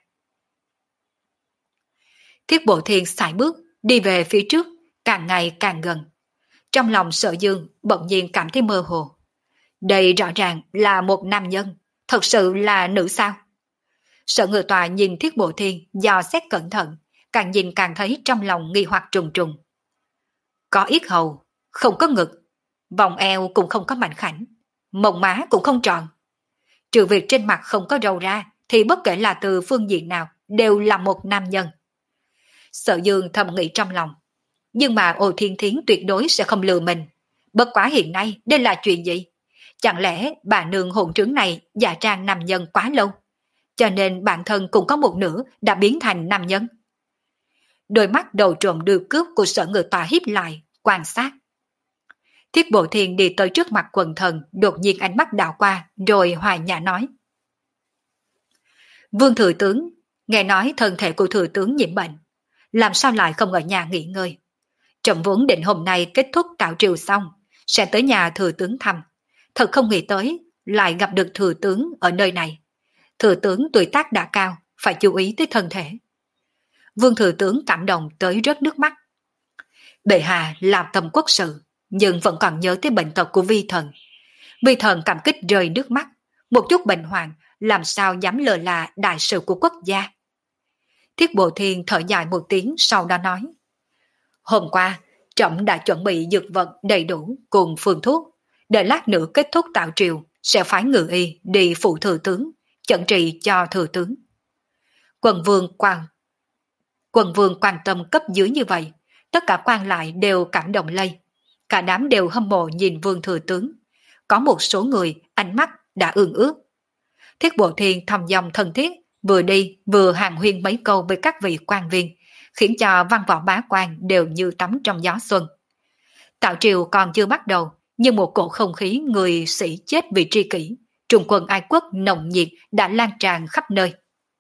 Thiết Bộ Thiên sải bước, đi về phía trước, càng ngày càng gần. Trong lòng Sở Dương bỗng nhiên cảm thấy mơ hồ. Đây rõ ràng là một nam nhân, thật sự là nữ sao? Sở ngự tòa nhìn Thiết Bộ Thiên dò xét cẩn thận, càng nhìn càng thấy trong lòng nghi hoặc trùng trùng. Có yết hầu, không có ngực, vòng eo cũng không có mảnh khảnh, mông má cũng không tròn. Trừ việc trên mặt không có râu ra, thì bất kể là từ phương diện nào đều là một nam nhân. Sở Dương thầm nghĩ trong lòng, nhưng mà Ô Thiên Thiến tuyệt đối sẽ không lừa mình. Bất quá hiện nay đây là chuyện gì? Chẳng lẽ bà nương hồn trướng này giả trang nam nhân quá lâu, cho nên bản thân cũng có một nửa đã biến thành nam nhân? Đôi mắt đầu trộm đưa cướp của Sở ngự tòa híp lại, quan sát. Thiết Bộ Thiên đi tới trước mặt quần thần, đột nhiên ánh mắt đảo qua, rồi hòa nhã nói. Vương thừa tướng, nghe nói thân thể của thừa tướng nhiễm bệnh, làm sao lại không ở nhà nghỉ ngơi? Trẫm vốn định hôm nay kết thúc Tạo Triều xong, sẽ tới nhà thừa tướng thăm. Thật không nghĩ tới, lại gặp được thừa tướng ở nơi này. Thừa tướng tuổi tác đã cao, phải chú ý tới thân thể. Vương thừa tướng cảm động tới rớt nước mắt. Bệ hạ làm tầm quốc sự, nhưng vẫn còn nhớ tới bệnh tật của vi thần. Vi Thần cảm kích rơi nước mắt, một chút bệnh hoạn làm sao dám lờ là đại sự của quốc gia. Thiết Bộ Thiên thở dài một tiếng sau đó nói. Hôm qua, trẫm đã chuẩn bị dược vật đầy đủ cùng phương thuốc, đợi lát nữa kết thúc tạo triều sẽ phái ngự y đi phụ thừa tướng, chẩn trị cho thừa tướng. Quần vương quan Quần vương quan tâm cấp dưới như vậy, tất cả quan lại đều cảm động lây. Cả đám đều hâm mộ nhìn vương thừa tướng. Có một số người ánh mắt đã ương ước. Thiết Bộ Thiên thầm dòng thân thiết, vừa đi vừa hàng huyên mấy câu với các vị quan viên, khiến cho văn võ bá quan đều như tắm trong gió xuân. Tạo triều còn chưa bắt đầu, nhưng một cổ không khí người sĩ chết vì tri kỷ, trùng quân ai quốc nồng nhiệt đã lan tràn khắp nơi.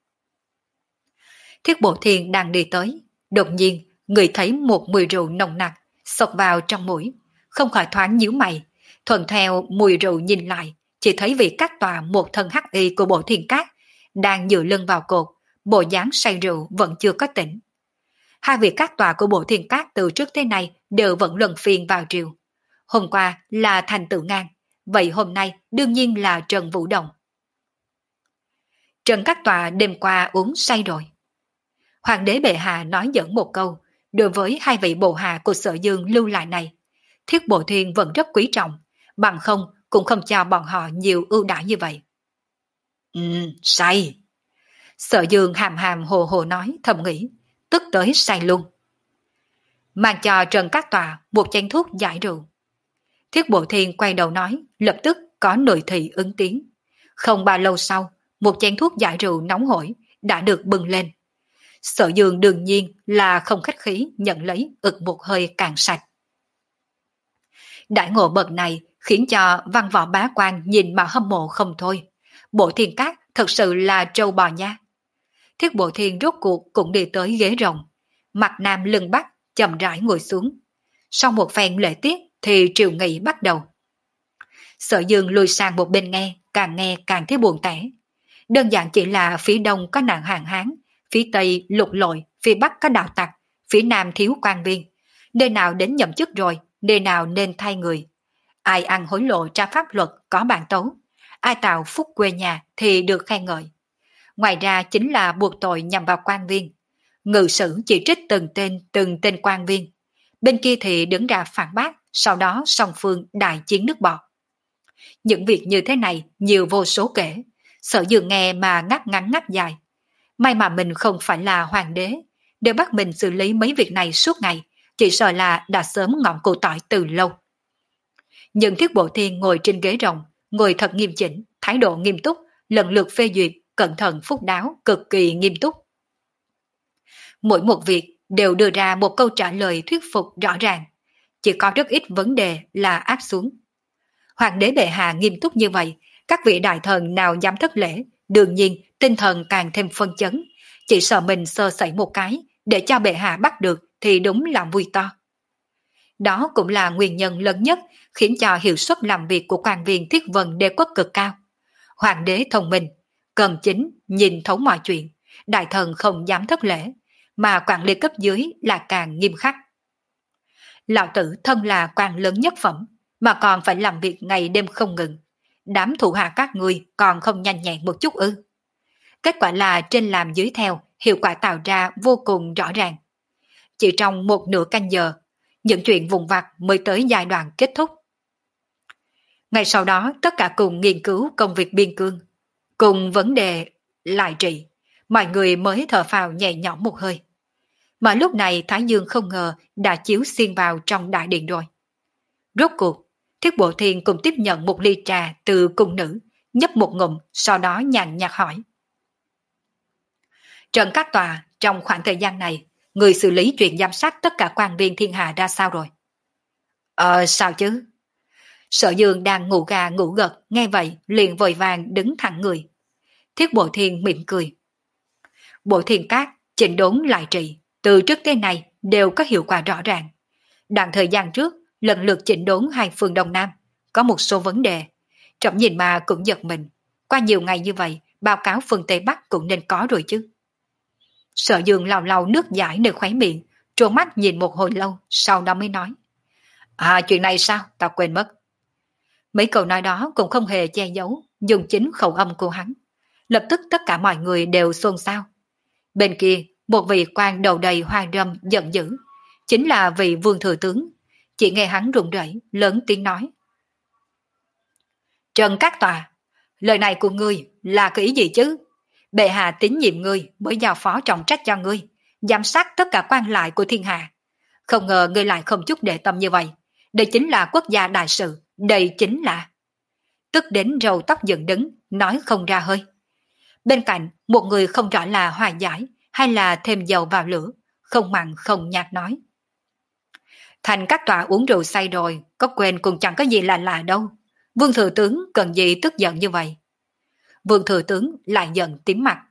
Thiết Bộ Thiên đang đi tới, đột nhiên người thấy một mùi rượu nồng nặc xộc vào trong mũi, không khỏi thoáng nhíu mày, thuận theo mùi rượu nhìn lại, chỉ thấy vị các tòa một thân hắc y của Bộ Thiên Cát đang dựa lưng vào cột, bộ dáng say rượu vẫn chưa có tỉnh. Hai vị các tòa của Bộ Thiên Cát từ trước tới nay đều vẫn luân phiên vào triều. Hôm qua là Thành Tự Ngang, vậy hôm nay đương nhiên là Trần Vũ Đồng. Trần Các Tòa đêm qua uống say rồi. Hoàng đế bệ hạ nói dẫn một câu, đối với hai vị bộ hạ của Sở Dương lưu lại này, Thiết Bộ Thiên vẫn rất quý trọng, bằng không cũng không cho bọn họ nhiều ưu đãi như vậy. Ừ, say. Sở Dương hàm hàm hồ hồ nói thầm nghĩ, tức tới say luôn. Mang cho Trần Các Tòa một chén thuốc giải rượu. Thiết Bộ Thiên quay đầu nói, lập tức có nội thị ứng tiếng. Không bao lâu sau, một chén thuốc giải rượu nóng hổi đã được bưng lên. Sở Dương đương nhiên là không khách khí nhận lấy ực một hơi càng sạch. Đại ngộ bậc này khiến cho văn võ bá quan nhìn mà hâm mộ không thôi. Bộ Thiên Cát thật sự là trâu bò nha. Thiết Bộ Thiên rốt cuộc cũng đi tới ghế rồng, mặt nam lưng bắc chậm rãi ngồi xuống. Sau một phen lễ tiết thì triều nghị bắt đầu. Sở Dương lùi sang một bên nghe, càng nghe càng thấy buồn tẻ. Đơn giản chỉ là phía đông có nạn hạn hán, phía tây lục lội, phía bắc có đạo tặc, phía nam thiếu quan viên. Nơi nào đến nhậm chức rồi, nơi nào nên thay người. Ai ăn hối lộ tra pháp luật có bản tấu, ai tạo phúc quê nhà thì được khen ngợi. Ngoài ra chính là buộc tội nhằm vào quan viên. Ngự sử chỉ trích từng tên từng tên quan viên. Bên kia thì đứng ra phản bác, sau đó song phương đại chiến nước bọt. Những việc như thế này nhiều vô số kể, Sở Dương nghe mà ngắt ngắn ngắt dài. May mà mình không phải là hoàng đế, để bắt mình xử lý mấy việc này suốt ngày, chỉ sợ là đã sớm ngọn củ tỏi từ lâu. Nhưng Thiết Bộ Thiên ngồi trên ghế rồng, ngồi thật nghiêm chỉnh, thái độ nghiêm túc, lần lượt phê duyệt, cẩn thận phúc đáo, cực kỳ nghiêm túc. Mỗi một việc đều đưa ra một câu trả lời thuyết phục rõ ràng, chỉ có rất ít vấn đề là áp xuống. Hoàng đế bệ hạ nghiêm túc như vậy, các vị đại thần nào dám thất lễ, đương nhiên tinh thần càng thêm phân chấn, chỉ sợ mình sơ sẩy một cái, để cho bệ hạ bắt được thì đúng là vui to. Đó cũng là nguyên nhân lớn nhất khiến cho hiệu suất làm việc của quan viên Thiết Vân Đế quốc cực cao. Hoàng đế thông minh, cần chính, nhìn thấu mọi chuyện, đại thần không dám thất lễ, mà quản lý cấp dưới là càng nghiêm khắc. Lão tử thân là quan lớn nhất phẩm, mà còn phải làm việc ngày đêm không ngừng. Đám thủ hạ các ngươi còn không nhanh nhẹn một chút ư? Kết quả là trên làm dưới theo, hiệu quả tạo ra vô cùng rõ ràng. Chỉ trong một nửa canh giờ, những chuyện vụn vặt mới tới giai đoạn kết thúc. Ngay sau đó tất cả cùng nghiên cứu công việc biên cương, cùng vấn đề lại trị, mọi người mới thở phào nhẹ nhõm một hơi. Mà lúc này Thái Dương không ngờ đã chiếu xuyên vào trong đại điện rồi. Rốt cuộc, Thiết Bộ Thiên cùng tiếp nhận một ly trà từ cung nữ, nhấp một ngụm, sau đó nhàn nhạt hỏi. Trần Các Tòa, trong khoảng thời gian này, người xử lý chuyện giám sát tất cả quan viên thiên hạ ra sao rồi? Ờ, sao chứ? Sở Dương đang ngủ gà ngủ gật, nghe vậy liền vội vàng đứng thẳng người. Thiết Bộ Thiên mỉm cười. Bộ Thiên Cát, chỉnh đốn lại trị, từ trước tới nay đều có hiệu quả rõ ràng. Đoạn thời gian trước, lần lượt chỉnh đốn hai phương Đông Nam, có một số vấn đề. Trẫm nhìn mà cũng giật mình. Qua nhiều ngày như vậy, báo cáo phương Tây Bắc cũng nên có rồi chứ. Sở Dương lau lau nước giải nơi khóe miệng, trố mắt nhìn một hồi lâu, sau đó mới nói. À, chuyện này sao? Ta quên mất. Mấy câu nói đó cũng không hề che giấu, dùng chính khẩu âm của hắn. Lập tức tất cả mọi người đều xôn xao. Bên kia, một vị quan đầu đầy hoa râm giận dữ, chính là vị vương thừa tướng. Chỉ nghe hắn run rẩy, lớn tiếng nói. Trần Các Tòa, lời này của ngươi là cái ý gì chứ? Bệ hạ tín nhiệm ngươi mới giao phó trọng trách cho ngươi, giám sát tất cả quan lại của thiên hạ. Không ngờ ngươi lại không chút để tâm như vậy. Đây chính là quốc gia đại sự, đây chính là... Tức đến râu tóc dựng đứng, nói không ra hơi. Bên cạnh, một người không rõ là hòa giải hay là thêm dầu vào lửa, không mặn không nhạt nói. Thành Các Tòa uống rượu say rồi, có quên cũng chẳng có gì là lạ đâu. Vương thừa tướng cần gì tức giận như vậy? Vương thừa tướng lại giận tím mặt.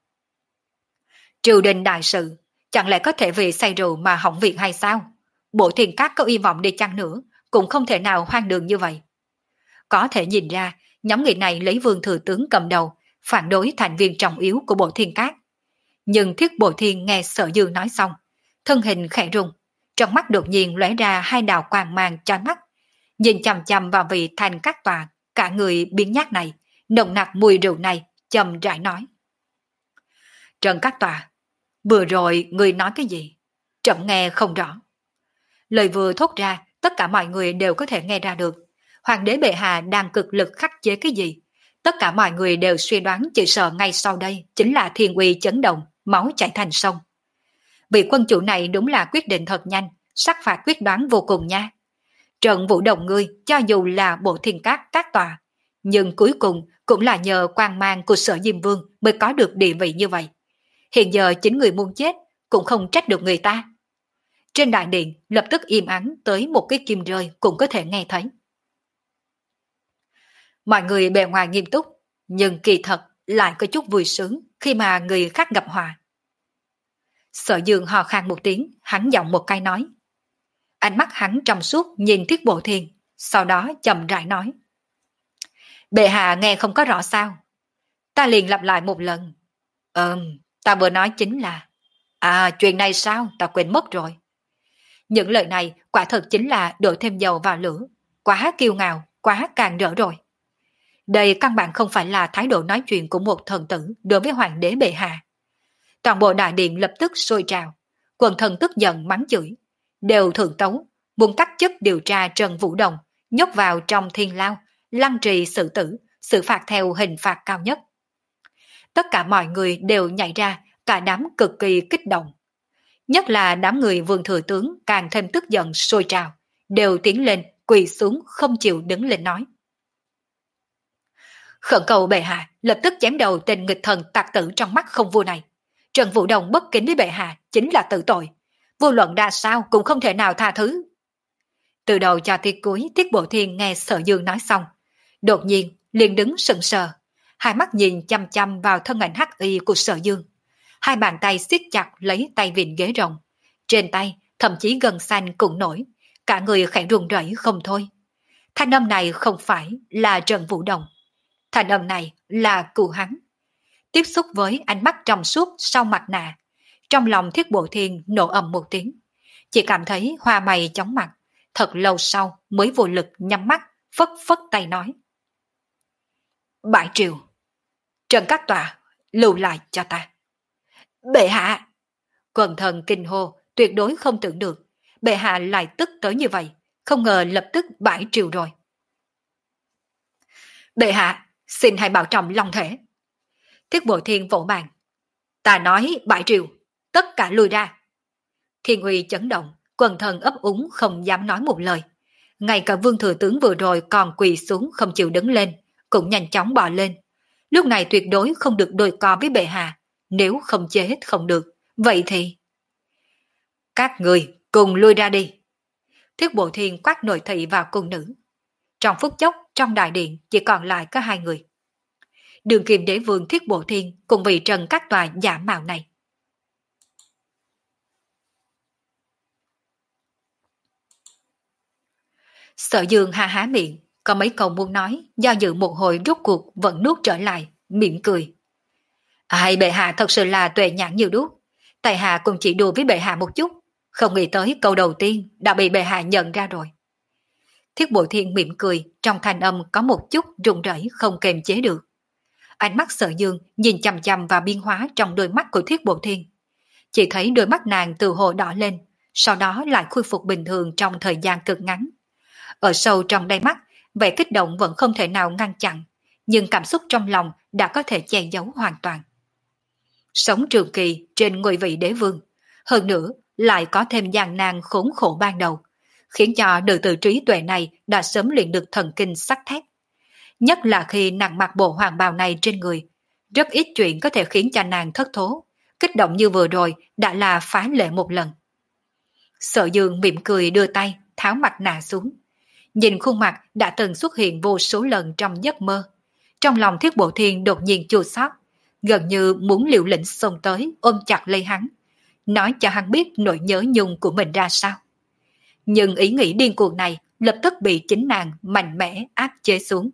Triều đình đại sự, chẳng lẽ có thể vì say rượu mà hỏng việc hay sao? Bộ thiên các có hy vọng đi chăng nữa, cũng không thể nào hoang đường như vậy. Có thể nhìn ra, nhóm người này lấy vương thừa tướng cầm đầu, phản đối thành viên trọng yếu của bộ thiên các. Nhưng thiết bộ thiên nghe Sở Dương nói xong, thân hình khẽ rung, trong mắt đột nhiên lóe ra hai đạo quang mang chói mắt, nhìn chằm chằm vào vị Thành Các Tòa, cả người biến nhát này, nồng nặc mùi rượu này, chậm rãi nói. Trần Các Tòa, vừa rồi người nói cái gì? Trẫm nghe không rõ. Lời vừa thốt ra, tất cả mọi người đều có thể nghe ra được. Hoàng đế bệ hạ đang cực lực khắc chế cái gì? Tất cả mọi người đều suy đoán chỉ sợ ngay sau đây chính là thiên uy chấn động, máu chảy thành sông. Vị quân chủ này đúng là quyết định thật nhanh, sắc phạt quyết đoán vô cùng nha. Trận Vũ Đồng ngươi cho dù là bộ thiên các các tòa, nhưng cuối cùng cũng là nhờ quang mang của Sở Diêm Vương mới có được địa vị như vậy. Hiện giờ chính người muốn chết cũng không trách được người ta. Trên đại điện lập tức im ắng tới một cái kim rơi cũng có thể nghe thấy. Mọi người bề ngoài nghiêm túc, nhưng kỳ thật lại có chút vui sướng khi mà người khác gặp họa. Sở Dương hò khan một tiếng, hắn giọng một cái nói. Ánh mắt hắn trong suốt nhìn Thiết Bộ Thiên, sau đó chậm rãi nói. Bệ hạ nghe không có rõ sao? Ta liền lặp lại một lần. Ừm, ta vừa nói chính là... À, chuyện này sao? Ta quên mất rồi. Những lời này quả thật chính là đổ thêm dầu vào lửa. Quá kiêu ngạo, quá càng rỡ rồi. Đây căn bản không phải là thái độ nói chuyện của một thần tử đối với hoàng đế bệ hạ. Toàn bộ đại điện lập tức sôi trào. Quần thần tức giận mắng chửi. Đều thượng tấu, muốn cắt chức điều tra Trần Vũ Đồng, nhốt vào trong thiên lao, lăng trì xử tử, xử phạt theo hình phạt cao nhất. Tất cả mọi người đều nhảy ra, cả đám cực kỳ kích động. Nhất là đám người vương thừa tướng càng thêm tức giận sôi trào, đều tiến lên, quỳ xuống không chịu đứng lên nói. Khẩn cầu bệ hạ lập tức chém đầu tên nghịch thần tặc tử trong mắt không vua này. Trần Vũ Đồng bất kính với bệ hạ chính là tự tội. Vô luận ra sao cũng không thể nào tha thứ. Từ đầu cho tới cuối Tiết Bộ Thiên nghe Sở Dương nói xong, đột nhiên liền đứng sững sờ, hai mắt nhìn chăm chăm vào thân ảnh hắc y của Sở Dương. Hai bàn tay siết chặt lấy tay vịn ghế rồng, trên tay thậm chí gân xanh cũng nổi, cả người khẽ run rẩy không thôi. Thanh âm này không phải là Trần Vũ Đồng, thanh âm này là cụ hắn. Tiếp xúc với ánh mắt trong suốt sau mặt nạ, trong lòng Thiết Bộ Thiên nổ ầm một tiếng, chỉ cảm thấy hoa mày chóng mặt, thật lâu sau mới vô lực nhắm mắt, phất phất tay nói. Bãi triều, Trần Các Tòa, lưu lại cho ta. Bệ hạ! Quần thần kinh hô, tuyệt đối không tưởng được, bệ hạ lại tức tới như vậy, không ngờ lập tức bãi triều rồi. Bệ hạ, xin hãy bảo trọng long thể. Thiết Bộ Thiên vỗ bàn. Ta nói bãi triều, tất cả lui ra. Thiên uy chấn động, quần thần ấp úng không dám nói một lời. Ngay cả vương thừa tướng vừa rồi còn quỳ xuống không chịu đứng lên, cũng nhanh chóng bò lên. Lúc này tuyệt đối không được đôi co với bệ hạ, nếu không chết không được, vậy thì... Các người cùng lui ra đi. Thiết Bộ Thiên quát nội thị vào cung nữ. Trong phút chốc, trong đại điện chỉ còn lại có hai người. Đường Kim Đế Vương Thiết Bộ Thiên cùng vị Trần Các Tòa giả mạo này. Sở Dương ha há miệng, có mấy câu muốn nói, do dự một hồi rút cuộc vẫn nuốt trở lại, mỉm cười. Ai bệ hạ thật sự là tuệ nhãn nhiều đuốc, tại hạ cũng chỉ đùa với bệ hạ một chút, không nghĩ tới câu đầu tiên đã bị bệ hạ nhận ra rồi. Thiết Bộ Thiên mỉm cười, trong thanh âm có một chút run rẩy không kềm chế được. Ánh mắt Sở Dương nhìn chằm chằm vào biến hóa trong đôi mắt của Thiết Bộ Thiên. Chỉ thấy đôi mắt nàng từ hồ đỏ lên, sau đó lại khôi phục bình thường trong thời gian cực ngắn. Ở sâu trong đáy mắt, vẻ kích động vẫn không thể nào ngăn chặn, nhưng cảm xúc trong lòng đã có thể che giấu hoàn toàn. Sống trường kỳ trên ngôi vị đế vương, hơn nữa lại có thêm gian nan khốn khổ ban đầu, khiến cho nữ tử trí tuệ này đã sớm luyện được thần kinh sắt thép. Nhất là khi nàng mặc bộ hoàng bào này trên người, rất ít chuyện có thể khiến cho nàng thất thố, kích động như vừa rồi đã là phá lệ một lần. Sở Dương mỉm cười đưa tay, tháo mặt nạ xuống. Nhìn khuôn mặt đã từng xuất hiện vô số lần trong giấc mơ. Trong lòng Thiết Bộ Thiên đột nhiên chua xót, gần như muốn liều lĩnh xông tới ôm chặt lấy hắn, nói cho hắn biết nỗi nhớ nhung của mình ra sao. Nhưng ý nghĩ điên cuồng này lập tức bị chính nàng mạnh mẽ áp chế xuống.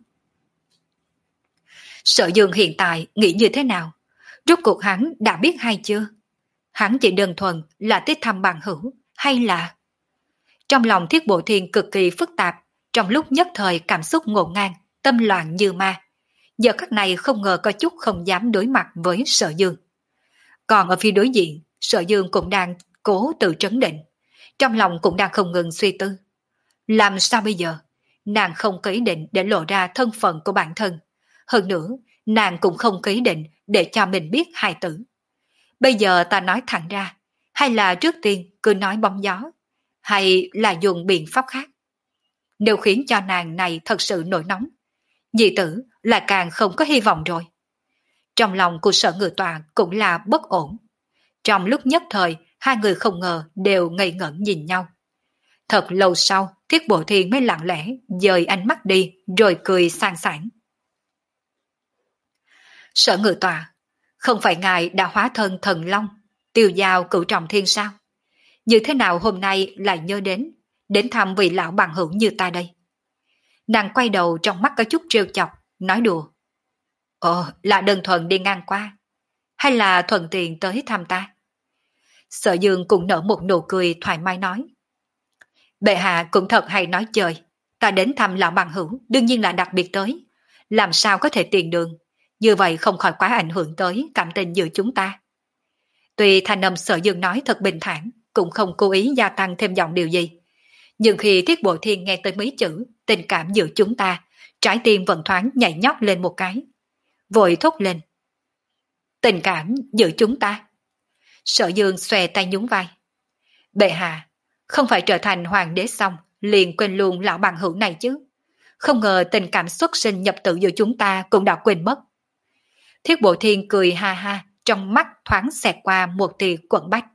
Sở Dương hiện tại nghĩ như thế nào? Rốt cuộc hắn đã biết hay chưa? Hắn chỉ đơn thuần là tiếc thăm bằng hữu hay là... Trong lòng Thiết Bộ Thiên cực kỳ phức tạp, trong lúc nhất thời cảm xúc ngổn ngang, tâm loạn như ma. Giờ khắc này không ngờ có chút không dám đối mặt với Sở Dương. Còn ở phía đối diện, Sở Dương cũng đang cố tự trấn định. Trong lòng cũng đang không ngừng suy tư. Làm sao bây giờ? Nàng không có ý định để lộ ra thân phận của bản thân. Hơn nữa, nàng cũng không có ý định để cho mình biết hài tử. Bây giờ ta nói thẳng ra, hay là trước tiên cứ nói bóng gió, hay là dùng biện pháp khác? Nếu khiến cho nàng này thật sự nổi nóng, nhị tử là càng không có hy vọng rồi. Trong lòng của Sở Ngự Tọa cũng là bất ổn. Trong lúc nhất thời, hai người không ngờ đều ngây ngẩn nhìn nhau. Thật lâu sau, Thiết Bộ Thiên mới lặng lẽ dời ánh mắt đi rồi cười sang sảng. Sở Ngự Tọa, không phải ngài đã hóa thân thần long, tiêu giao cửu trọng thiên sao? Như thế nào hôm nay lại nhớ đến, đến thăm vị lão bằng hữu như ta đây? Nàng quay đầu trong mắt có chút trêu chọc, nói đùa. Ồ, là đơn thuần đi ngang qua, hay là thuận tiện tới thăm ta? Sở Dương cũng nở một nụ cười thoải mái nói. Bệ hạ cũng thật hay nói chơi, ta đến thăm lão bằng hữu đương nhiên là đặc biệt tới, làm sao có thể tiền đường, như vậy không khỏi quá ảnh hưởng tới cảm tình giữa chúng ta. Tuy thanh âm Sở Dương nói thật bình thản, cũng không cố ý gia tăng thêm giọng điều gì, nhưng khi Thiết Bộ Thiên nghe tới mấy chữ tình cảm giữa chúng ta, trái tim vẫn thoáng nhảy nhót lên một cái, vội thốt lên. Tình cảm giữa chúng ta? Sở Dương xòe tay nhún vai. Bệ hạ, không phải trở thành hoàng đế xong liền quên luôn lão bằng hữu này chứ? Không ngờ tình cảm xuất sinh nhập tử giữa chúng ta cũng đã quên mất. Thiết Bộ Thiên cười ha ha, trong mắt thoáng xẹt qua một tia quẫn bách.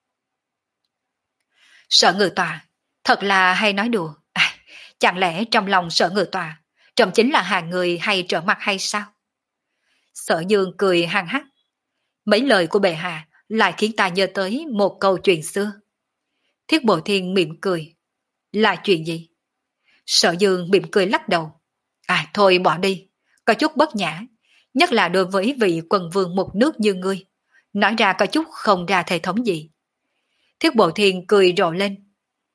Sở Ngự Tọa, thật là hay nói đùa. À, chẳng lẽ trong lòng Sở Ngự Tọa trông chính là hàng người hay trở mặt hay sao? Sở Dương cười hăng hắc. Mấy lời của bệ hạ lại khiến ta nhớ tới một câu chuyện xưa. Thiết Bộ Thiên mỉm cười. Là chuyện gì? Sở Dương mỉm cười lắc đầu. À thôi bỏ đi, có chút bất nhã, nhất là đối với vị quần vương một nước như ngươi. Nói ra có chút không ra thể thống gì. Thiết Bộ Thiên cười rộ lên.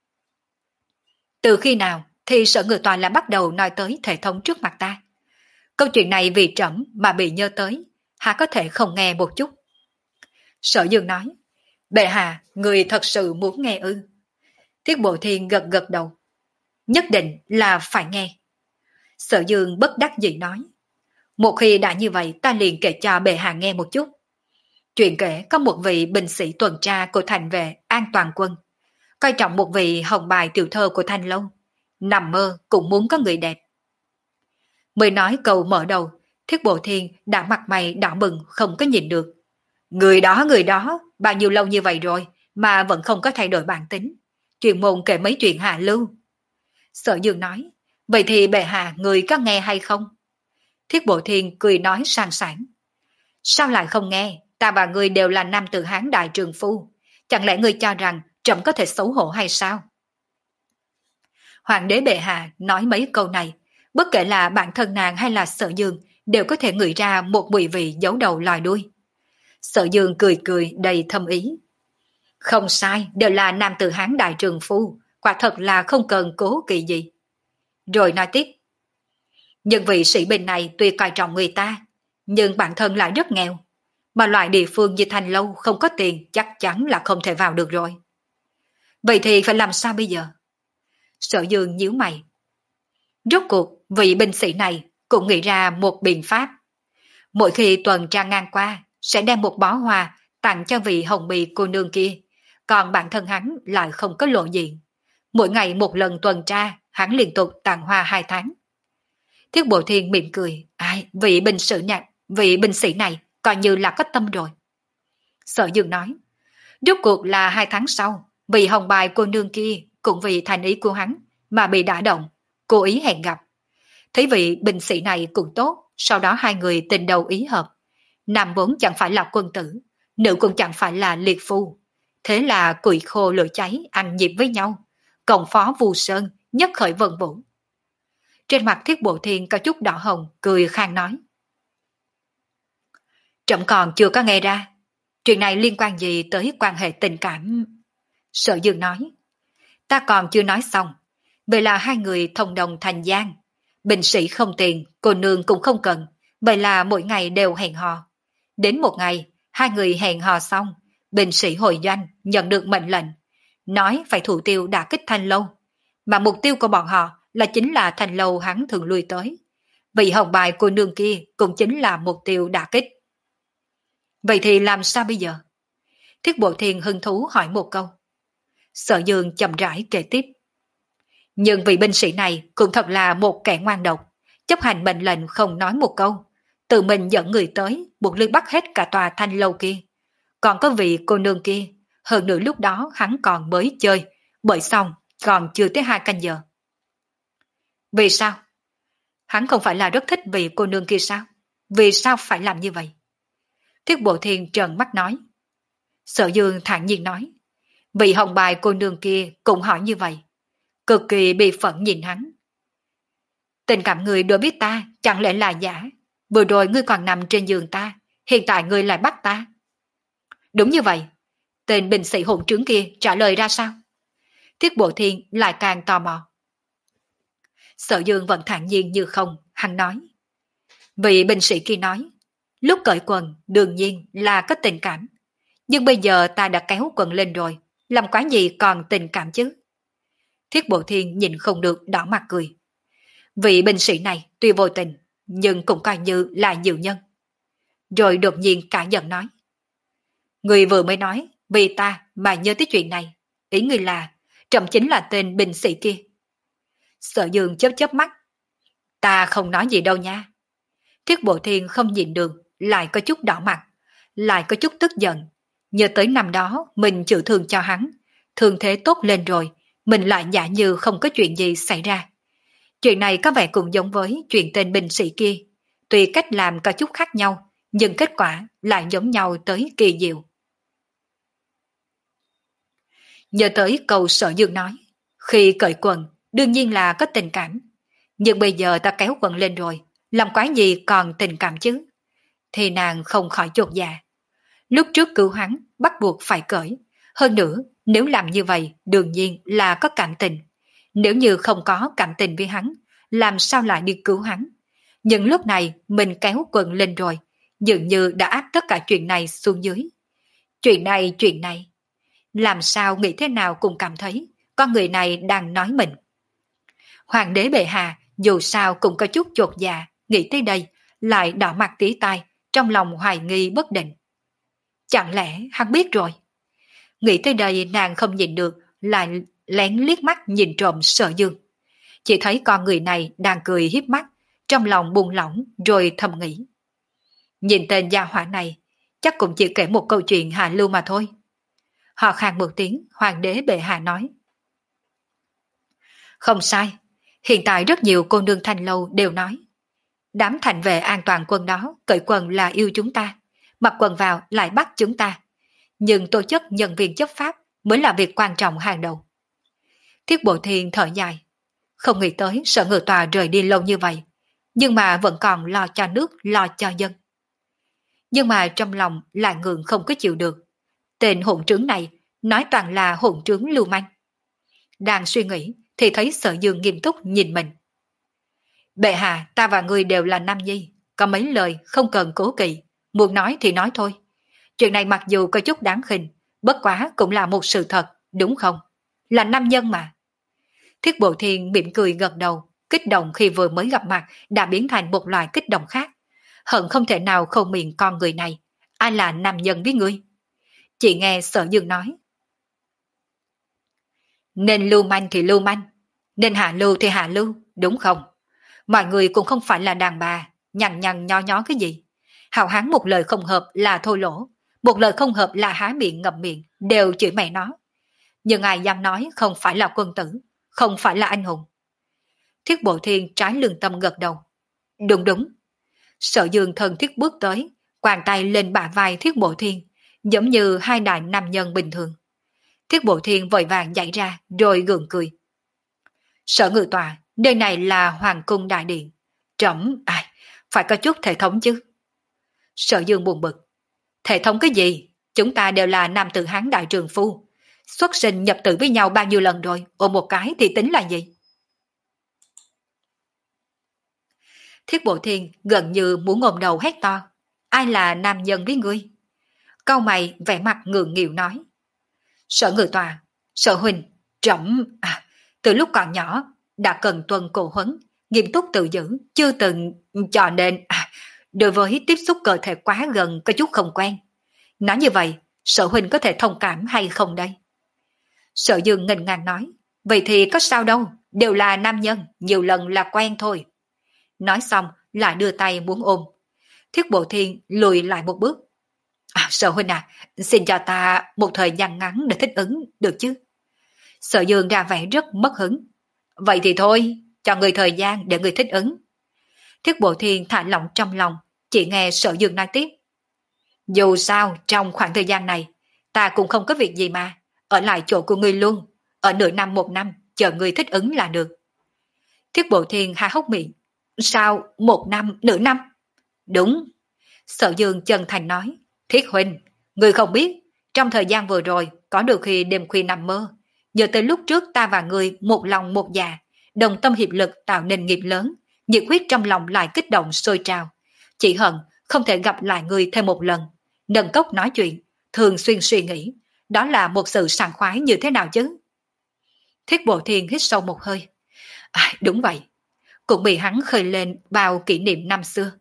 Từ khi nào thì Sở Ngự Tọa lại bắt đầu nói tới thể thống trước mặt ta? Câu chuyện này vì trẫm mà bị nhớ tới, há có thể không nghe một chút? Sở Dương nói, bệ hạ, người thật sự muốn nghe ư? Thiết Bộ Thiên gật gật đầu. Nhất định là phải nghe. Sở Dương bất đắc dĩ nói, một khi đã như vậy ta liền kể cho bệ hạ nghe một chút. Chuyện kể có một vị binh sĩ tuần tra của thành vệ An Toàn Quân, coi trọng một vị hồng bài tiểu thơ của Thanh Lâu, nằm mơ cũng muốn có người đẹp. Mới nói câu mở đầu, Thiết Bộ Thiên đã mặt mày đỏ bừng không có nhìn được. Người đó người đó, bao nhiêu lâu như vậy rồi mà vẫn không có thay đổi bản tính. Truyền môn kể mấy chuyện hạ lưu. Sở Dương nói, vậy thì bệ hạ người có nghe hay không? Thiết Bộ Thiên cười nói sang sảng. Sao lại không nghe? Ta và ngươi đều là nam tử Hán đại trường phu. Chẳng lẽ ngươi cho rằng trẫm có thể xấu hổ hay sao? Hoàng đế bệ hạ nói mấy câu này, bất kể là bản thân nàng hay là Sở Dương đều có thể ngửi ra một mùi vị giấu đầu lòi đuôi. Sở Dương cười cười đầy thâm ý. Không sai, đều là nam tử Hán đại trường phu, quả thật là không cần cố kỵ gì. rồi nói tiếp. Nhưng vị sĩ binh này tuy coi trọng người ta, nhưng bản thân lại rất nghèo, mà loại địa phương như Thanh Lâu không có tiền chắc chắn là không thể vào được rồi. Vậy thì phải làm sao bây giờ? Sở Dương nhíu mày. Rốt cuộc, vị binh sĩ này cũng nghĩ ra một biện pháp. Mỗi khi tuần tra ngang qua, sẽ đem một bó hoa tặng cho vị hồng bì cô nương kia, còn bản thân hắn lại không có lộ diện. Mỗi ngày một lần tuần tra, hắn liên tục tặng hoa hai tháng. Thiết Bộ Thiên mỉm cười, ai, vị binh sĩ này, vị binh sĩ này coi như là có tâm rồi. Sở Dương nói, rốt cuộc là hai tháng sau, vị hồng bài cô nương kia cũng vì thành ý của hắn mà bị đả động, cố ý hẹn gặp. Thấy vị binh sĩ này cũng tốt, sau đó hai người tình đầu ý hợp. Nam vốn chẳng phải là quân tử, nữ cũng chẳng phải là liệt phu. Thế là củi khô lửa cháy ăn nhịp với nhau. Cộng phó Vu Sơn nhất khởi vân vũ. Trên mặt Thiết Bộ Thiên có chút đỏ hồng, cười khang nói. Trẫm còn chưa có nghe ra. Chuyện này liên quan gì tới quan hệ tình cảm? Sở Dương nói. Ta còn chưa nói xong. Vậy là hai người thông đồng thành gian. Binh sĩ không tiền, cô nương cũng không cần. Vậy là mỗi ngày đều hẹn hò. Đến một ngày, hai người hẹn hò xong, binh sĩ hồi doanh nhận được mệnh lệnh. Nói phải thủ tiêu đả kích Thanh Lâu. Mà mục tiêu của bọn họ là chính là Thanh Lâu hắn thường lui tới. Vị hồng bài cô nương kia cũng chính là mục tiêu đả kích. Vậy thì làm sao bây giờ? Thiết Bộ Thiên hứng thú hỏi một câu. Sở Dương chậm rãi kể tiếp. Nhưng vị binh sĩ này cũng thật là một kẻ ngoan độc, chấp hành mệnh lệnh không nói một câu, tự mình dẫn người tới, buộc lưng bắt hết cả tòa Thanh Lâu kia. Còn có vị cô nương kia, hơn nữa lúc đó hắn còn mới chơi, bởi xong còn chưa tới hai canh giờ. Vì sao? Hắn không phải là rất thích vị cô nương kia sao? Vì sao phải làm như vậy? Thiết Bộ Thiên trợn mắt nói. Sở Dương thản nhiên nói. Vị hồng bài cô nương kia cũng hỏi như vậy. Cực kỳ bị phẫn nhìn hắn. Tình cảm người đối với ta chẳng lẽ là giả? Vừa rồi ngươi còn nằm trên giường ta, hiện tại ngươi lại bắt ta. Đúng như vậy. Tên binh sĩ hỗn trướng kia trả lời ra sao? Thiết Bộ Thiên lại càng tò mò. Sở Dương vẫn thản nhiên như không, hắn nói. Vị binh sĩ kia nói, lúc cởi quần đương nhiên là có tình cảm. Nhưng bây giờ ta đã kéo quần lên rồi, làm quá gì còn tình cảm chứ? Thiết Bộ Thiên nhìn không được đỏ mặt cười. Vị binh sĩ này tuy vô tình, nhưng cũng coi như là nhiều nhân. Rồi đột nhiên cả giận nói. Người vừa mới nói, vì ta mà nhớ tới chuyện này. Ý người là, trẫm chính là tên binh sĩ kia. Sở Dương chớp chớp mắt. Ta không nói gì đâu nha. Thiết Bộ Thiên không nhìn được, lại có chút đỏ mặt, lại có chút tức giận. Nhớ tới năm đó mình chịu thương cho hắn, thương thế tốt lên rồi, mình lại giả như không có chuyện gì xảy ra. Chuyện này có vẻ cũng giống với chuyện tên binh sĩ kia. Tuy cách làm có chút khác nhau, nhưng kết quả lại giống nhau tới kỳ diệu. Nhớ tới câu Sở Dương nói, khi cởi quần, đương nhiên là có tình cảm. Nhưng bây giờ ta kéo quần lên rồi, làm quái gì còn tình cảm chứ? Thì nàng không khỏi chột dạ. Lúc trước cứu hắn, bắt buộc phải cởi. Hơn nữa, nếu làm như vậy, đương nhiên là có cảm tình. Nếu như không có cảm tình với hắn, làm sao lại đi cứu hắn? Nhưng lúc này, mình kéo quần lên rồi, dường như đã áp tất cả chuyện này xuống dưới. Chuyện này, chuyện này. Làm sao nghĩ thế nào cũng cảm thấy, con người này đang nói mình. Hoàng đế bệ hạ, dù sao cũng có chút chột dạ, nghĩ tới đây, lại đỏ mặt tía tai, trong lòng hoài nghi bất định. Chẳng lẽ hắn biết rồi? Nghĩ tới đây nàng không nhìn được, lại lén liếc mắt nhìn trộm Sở Dương. Chỉ thấy con người này đang cười hiếp mắt, trong lòng buông lỏng rồi thầm nghĩ. Nhìn tên gia hỏa này, chắc cũng chỉ kể một câu chuyện hạ lưu mà thôi. Họ khàn một tiếng, hoàng đế bệ hạ nói. Không sai, hiện tại rất nhiều cô nương Thanh Lâu đều nói. Đám thành vệ an toàn quân đó cởi quần là yêu chúng ta, mặc quần vào lại bắt chúng ta. Nhưng tổ chức nhân viên chấp pháp mới là việc quan trọng hàng đầu. Thiết Bộ Thiên thở dài, không nghĩ tới Sở Ngự Tòa rời đi lâu như vậy, nhưng mà vẫn còn lo cho nước, lo cho dân. Nhưng mà trong lòng lại ngượng không có chịu được. Tên hỗn trướng này nói toàn là hỗn trướng lưu manh. Đang suy nghĩ thì thấy Sở Dương nghiêm túc nhìn mình. Bệ hạ, ta và ngươi đều là nam nhi, có mấy lời không cần cố kỵ, muốn nói thì nói thôi. Chuyện này mặc dù có chút đáng khinh, bất quá cũng là một sự thật, đúng không? Là nam nhân mà. Thiết Bộ Thiên mỉm cười gật đầu, kích động khi vừa mới gặp mặt đã biến thành một loại kích động khác. Hận không thể nào không miệng con người này. Ai là nam nhân với ngươi? Chị nghe Sở Dương nói. Nên lưu manh thì lưu manh, nên hạ lưu thì hạ lưu, đúng không? Mọi người cũng không phải là đàn bà, nhằn nhằn nho nhó cái gì. Hào hán một lời không hợp là thôi lỗ, một lời không hợp là há miệng ngậm miệng, đều chửi mẹ nó. Nhưng ai dám nói không phải là quân tử, không phải là anh hùng. Thiết Bộ Thiên trái lương tâm gật đầu. Đúng đúng. Sở Dương thân thiết bước tới, quàng tay lên bả vai Thiết Bộ Thiên, giống như hai đại nam nhân bình thường. Thiết Bộ Thiên vội vàng chạy ra rồi gượng cười. Sở Ngự Tòa, nơi này là Hoàng cung đại điện. Trẫm, ai, phải có chút thể thống chứ. Sở Dương buồn bực. Thể thống cái gì? Chúng ta đều là nam tử Hán đại trường phu. Xuất sinh nhập tử với nhau bao nhiêu lần rồi, ôm một cái thì tính là gì? Thiết Bộ Thiên gần như muốn ngồm đầu hét to. Ai là nam nhân với ngươi? Cau mày vẻ mặt ngượng nghịu nói. Sở Ngự Tòa, Sở Huynh, trẫm, à, từ lúc còn nhỏ đã cần tuân cổ huấn, nghiêm túc tự giữ, chưa từng, cho nên à, đối với tiếp xúc cơ thể quá gần có chút không quen. Nói như vậy, Sở Huynh có thể thông cảm hay không đây? Sở Dương nghênh ngang nói, vậy thì có sao đâu, đều là nam nhân, nhiều lần là quen thôi. Nói xong lại đưa tay muốn ôm. Thiết Bộ Thiên lùi lại một bước. À, Sở Huynh à, xin cho ta một thời gian ngắn để thích ứng, được chứ? Sở Dương ra vẻ rất mất hứng. Vậy thì thôi, cho người thời gian để người thích ứng. Thiết Bộ Thiên thả lỏng trong lòng, chỉ nghe Sở Dương nói tiếp. Dù sao, trong khoảng thời gian này, ta cũng không có việc gì mà, ở lại chỗ của ngươi luôn, ở nửa năm một năm, chờ ngươi thích ứng là được. Thiết Bộ Thiên há hốc miệng. Sao, một năm, nửa năm? Đúng. Sở Dương chân thành nói. Thiết Huynh, ngươi không biết, trong thời gian vừa rồi, có được khi đêm khuya nằm mơ, nhớ tới lúc trước ta và ngươi một lòng một dạ, đồng tâm hiệp lực tạo nên nghiệp lớn, nhiệt huyết trong lòng lại kích động sôi trào. Chỉ hận không thể gặp lại ngươi thêm một lần, nâng cốc nói chuyện, thường xuyên suy nghĩ, đó là một sự sảng khoái như thế nào chứ? Thiết Bộ Thiên hít sâu một hơi. À, đúng vậy, cũng bị hắn khơi lên bao kỷ niệm năm xưa.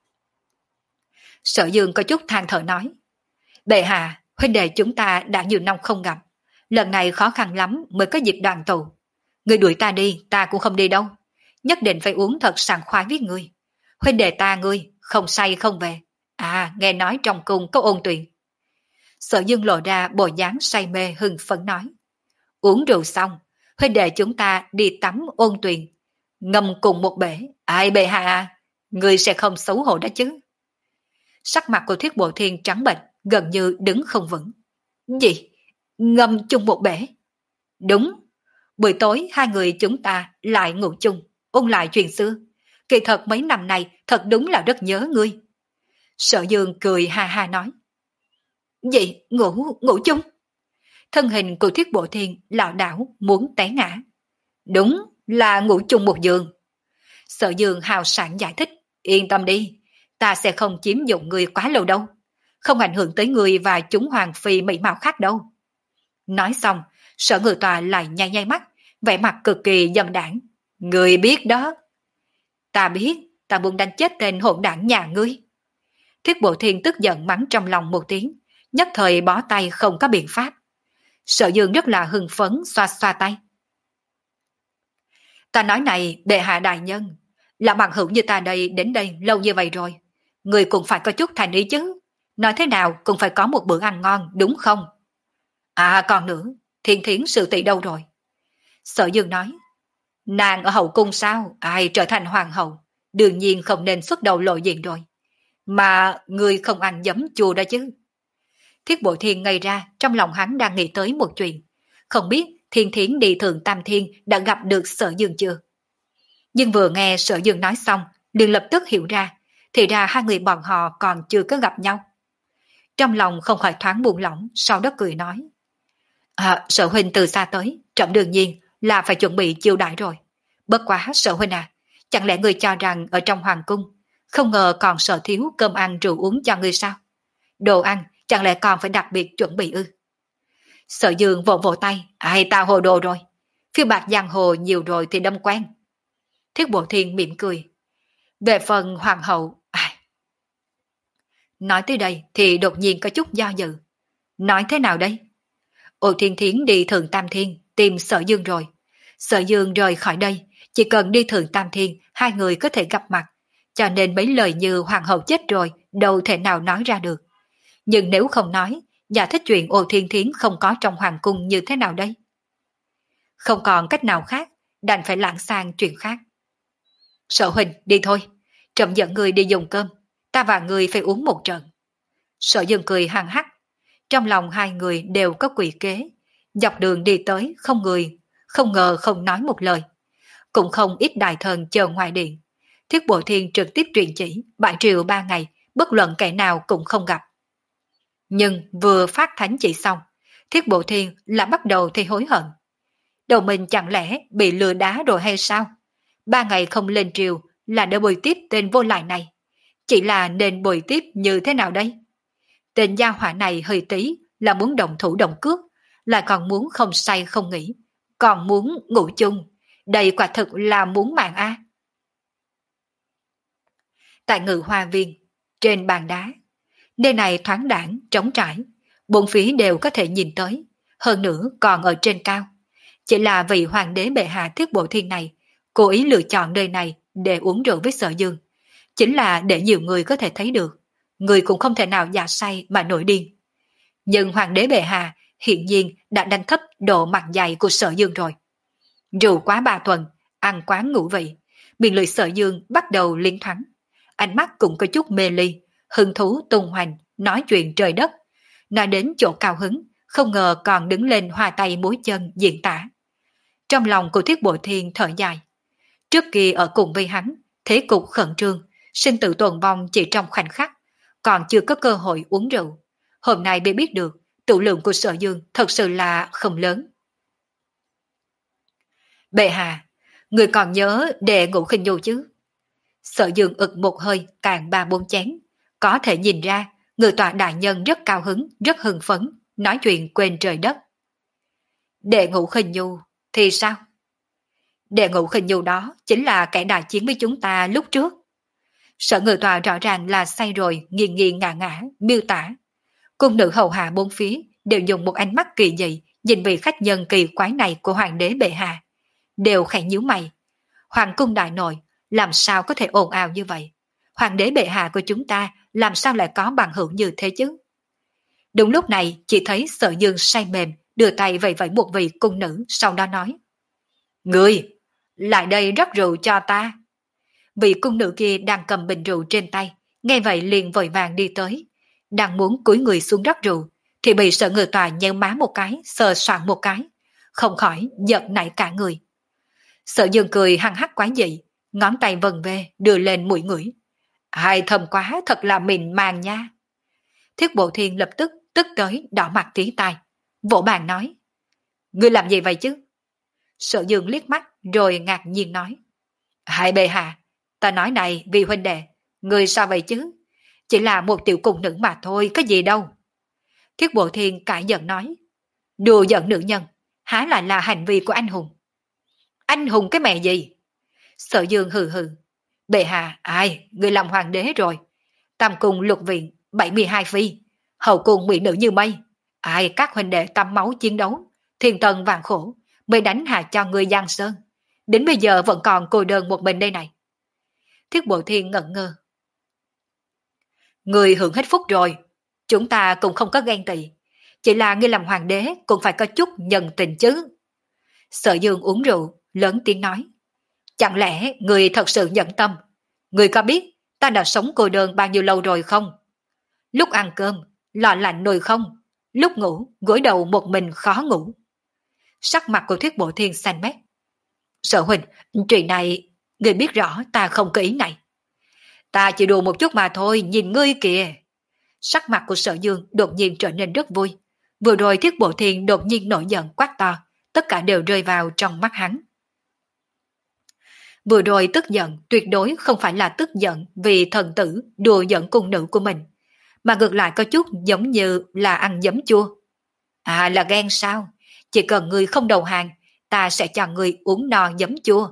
Sở Dương có chút than thở nói. Bệ hạ, huynh đệ chúng ta đã nhiều năm không gặp, lần này khó khăn lắm mới có dịp đoàn tụ. Người đuổi ta đi, ta cũng không đi đâu. Nhất định phải uống thật sảng khoái với ngươi. Huynh đệ ta ngươi, không say không về. À, nghe nói trong cung có ôn tuyền. Sở Dương lộ ra bộ dáng say mê hưng phấn nói. Uống rượu xong, huynh đệ chúng ta đi tắm ôn tuyền. Ngâm cùng một bể. Ai bệ hạ à, ngươi sẽ không xấu hổ đó chứ. Sắc mặt của Thiết Bộ Thiên trắng bệch, gần như đứng không vững. Gì? Ngâm chung một bể? Đúng. Buổi tối hai người chúng ta lại ngủ chung, ôn lại chuyện xưa. Kỳ thật mấy năm nay thật đúng là rất nhớ ngươi. Sở Dương cười ha ha nói. Gì? Ngủ, ngủ chung? Thân hình của Thiết Bộ Thiên lảo đảo muốn té ngã. Đúng, là ngủ chung một giường. Sở Dương hào sảng giải thích. Yên tâm đi, ta sẽ không chiếm dụng người quá lâu đâu. Không ảnh hưởng tới người và chúng hoàng phi mỹ mạo khác đâu. Nói xong, Sở Ngự Tòa lại nhay nhay mắt, vẻ mặt cực kỳ dâm đảng. Người biết đó. Ta biết, ta muốn đánh chết tên hỗn đảng nhà ngươi. Thiết Bộ Thiên tức giận mắng trong lòng một tiếng, nhất thời bó tay không có biện pháp. Sở Dương rất là hưng phấn xoa xoa tay. Ta nói này, bệ hạ đại nhân, là bằng hữu như ta đây đến đây lâu như vậy rồi. Người cũng phải có chút thành ý chứ. Nói thế nào cũng phải có một bữa ăn ngon, đúng không? À còn nữa, Thiên Thiến sự tỷ đâu rồi? Sở Dương nói, nàng ở hậu cung sao? Ai trở thành hoàng hậu? Đương nhiên không nên xuất đầu lộ diện rồi. Mà người không ăn giấm chua đó chứ. Thiết Bộ Thiên ngây ra, trong lòng hắn đang nghĩ tới một chuyện. Không biết Thiên Thiến đi Thượng Tam Thiên đã gặp được Sở Dương chưa? Nhưng vừa nghe Sở Dương nói xong, liền lập tức hiểu ra, thì ra hai người bọn họ còn chưa có gặp nhau. Trong lòng không khỏi thoáng buông lỏng, sau đó cười nói. À, Sở Huynh từ xa tới, trẫm đương nhiên là phải chuẩn bị chiêu đãi rồi. Bất quá Sở Huynh à, Chẳng lẽ ngươi cho rằng ở trong hoàng cung, không ngờ còn sợ thiếu cơm ăn rượu uống cho ngươi sao? Đồ ăn, chẳng lẽ còn phải đặc biệt chuẩn bị ư? Sở Dương vỗ vỗ tay, ai ta hồ đồ rồi. Phiêu bạc giang hồ nhiều rồi thì đâm quen. Thiết Bộ Thiên mỉm cười. Về phần hoàng hậu, ai? Nói tới đây thì đột nhiên có chút do dự. Nói thế nào đây? Ô Thiên Thiến đi Thượng Tam Thiên tìm Sở Dương rồi. Sở Dương rời khỏi đây, chỉ cần đi Thượng Tam Thiên, hai người có thể gặp mặt. Cho nên mấy lời như hoàng hậu chết rồi, đâu thể nào nói ra được. Nhưng nếu không nói, giải thích chuyện Ô Thiên Thiến không có trong hoàng cung như thế nào đây? Không còn cách nào khác, đành phải lãng sang chuyện khác. Sở huynh, đi thôi. Trẫm dẫn người đi dùng cơm, ta và người phải uống một trận. Sở Dương cười hăng hắc. Trong lòng hai người đều có quỷ kế. Dọc đường đi tới, không người, không ngờ không nói một lời. Cũng không ít đại thần chờ ngoài điện. Thiết Bộ Thiên trực tiếp truyền chỉ, bãi triều ba ngày, bất luận kẻ nào cũng không gặp. Nhưng vừa phát thánh chỉ xong, Thiết Bộ Thiên lại bắt đầu thì hối hận. Đầu mình chẳng lẽ bị lừa đá rồi hay sao? Ba ngày không lên triều là để bồi tiếp tên vô lại này. Chỉ là nên bồi tiếp như thế nào đây? Tên gia hỏa này hơi tí là muốn động thủ động cước, lại còn muốn không say không nghỉ, còn muốn ngủ chung. Đây quả thực là muốn mạng a. Tại Ngự Hoa Viên, trên bàn đá, nơi này thoáng đãng, trống trải, bốn phía đều có thể nhìn tới, hơn nữa còn ở trên cao. Chỉ là vị hoàng đế bệ hạ Thiết Bộ Thiên này, cố ý lựa chọn nơi này để uống rượu với Sở Dương, chính là để nhiều người có thể thấy được, người cũng không thể nào giả say mà nổi điên. Nhưng hoàng đế bệ hạ hiện nhiên đã đánh thấp độ mặt dày của Sở Dương rồi. Rượu quá ba tuần, ăn quá ngũ vị, miệng lưỡi Sở Dương bắt đầu liến thoáng, ánh mắt cũng có chút mê ly, hứng thú tung hoành, nói chuyện trời đất. Nói đến chỗ cao hứng, không ngờ còn đứng lên hoa tay múa chân diễn tả. Trong lòng của Thiết Bộ Thiên thở dài. Trước kia ở cùng với hắn, thế cục khẩn trương, sinh tử tồn vong chỉ trong khoảnh khắc, còn chưa có cơ hội uống rượu. Hôm nay mới biết được, tụ lượng của Sở Dương thật sự là không lớn. Bệ hạ, người còn nhớ Đệ Ngũ Khinh Nhu chứ? Sở Dương ực một hơi càng ba bốn chén, có thể nhìn ra người tọa đại nhân rất cao hứng, rất hưng phấn, nói chuyện quên trời đất. Đệ Ngũ Khinh Nhu thì sao? Đệ Ngũ Khinh Nhu đó chính là kẻ đại chiến với chúng ta lúc trước. Sở Ngự Tọa rõ ràng là say rồi, nghiêng nghiêng ngả ngả, miêu tả. Cung nữ hầu hạ bốn phía đều dùng một ánh mắt kỳ dị nhìn vị khách nhân kỳ quái này của hoàng đế bệ hạ, đều khẽ nhíu mày. Hoàng cung đại nội làm sao có thể ồn ào như vậy? Hoàng đế bệ hạ của chúng ta làm sao lại có bằng hữu như thế chứ? Đúng lúc này chỉ thấy Sở Dương say mềm đưa tay vẫy vẫy một vị cung nữ, sau đó nói: Người, lại đây rót rượu cho ta. Vị cung nữ kia đang cầm bình rượu trên tay, nghe vậy liền vội vàng đi tới, đang muốn cúi người xuống rót rượu, thì bị Sở Ngự Tọa nhéo má một cái, sờ soạng một cái, không khỏi giận nảy cả người. Sở Dương cười hăng hắc quái dị, ngón tay vần về đưa lên mũi ngửi. Hai thơm quá, thật là mịn màng nha. Thiết Bộ Thiên lập tức tức tới đỏ mặt tí tai, vỗ bàn nói: Ngươi làm gì vậy chứ? Sở Dương liếc mắt rồi ngạc nhiên nói: Hai bệ hạ, ta nói này vì huynh đệ, ngươi sao vậy chứ? Chỉ là một tiểu cung nữ mà thôi, có gì đâu. Thiết Bộ Thiên cãi giận nói: Đùa giận nữ nhân, há lại là hành vi của anh hùng. Anh hùng cái mẹ gì? Sở Dương hừ hừ: Bệ hạ, ai, người làm hoàng đế rồi. Tam cung lục viện, bảy mươi hai phi, hậu cung mỹ nữ như mây. Ai các huynh đệ tắm máu chiến đấu, thiên tần vạn khổ, mới đánh hạ cho người Giang Sơn. Đến bây giờ vẫn còn cô đơn một mình đây này. Thiết Bộ Thiên ngẩn ngơ. Người hưởng hết phúc rồi, chúng ta cũng không có ghen tị. Chỉ là ngươi làm hoàng đế cũng phải có chút nhân tình chứ. Sở Dương uống rượu, lớn tiếng nói: Chẳng lẽ người thật sự nhẫn tâm? Người có biết ta đã sống cô đơn bao nhiêu lâu rồi không? Lúc ăn cơm, lọ lạnh nồi không, lúc ngủ, gối đầu một mình khó ngủ. Sắc mặt của Thiết Bộ Thiên xanh mét. Sở huynh, chuyện này, người biết rõ ta không có ý này. Ta chỉ đùa một chút mà thôi, nhìn ngươi kìa. Sắc mặt của Sở Dương đột nhiên trở nên rất vui. Vừa rồi Thiết Bộ Thiên đột nhiên nổi giận quát to, tất cả đều rơi vào trong mắt hắn. Vừa rồi tức giận tuyệt đối không phải là tức giận vì thần tử đùa giận cung nữ của mình, mà ngược lại có chút giống như là ăn giấm chua. À, là ghen sao? Chỉ cần ngươi không đầu hàng, ta sẽ cho ngươi uống no giấm chua.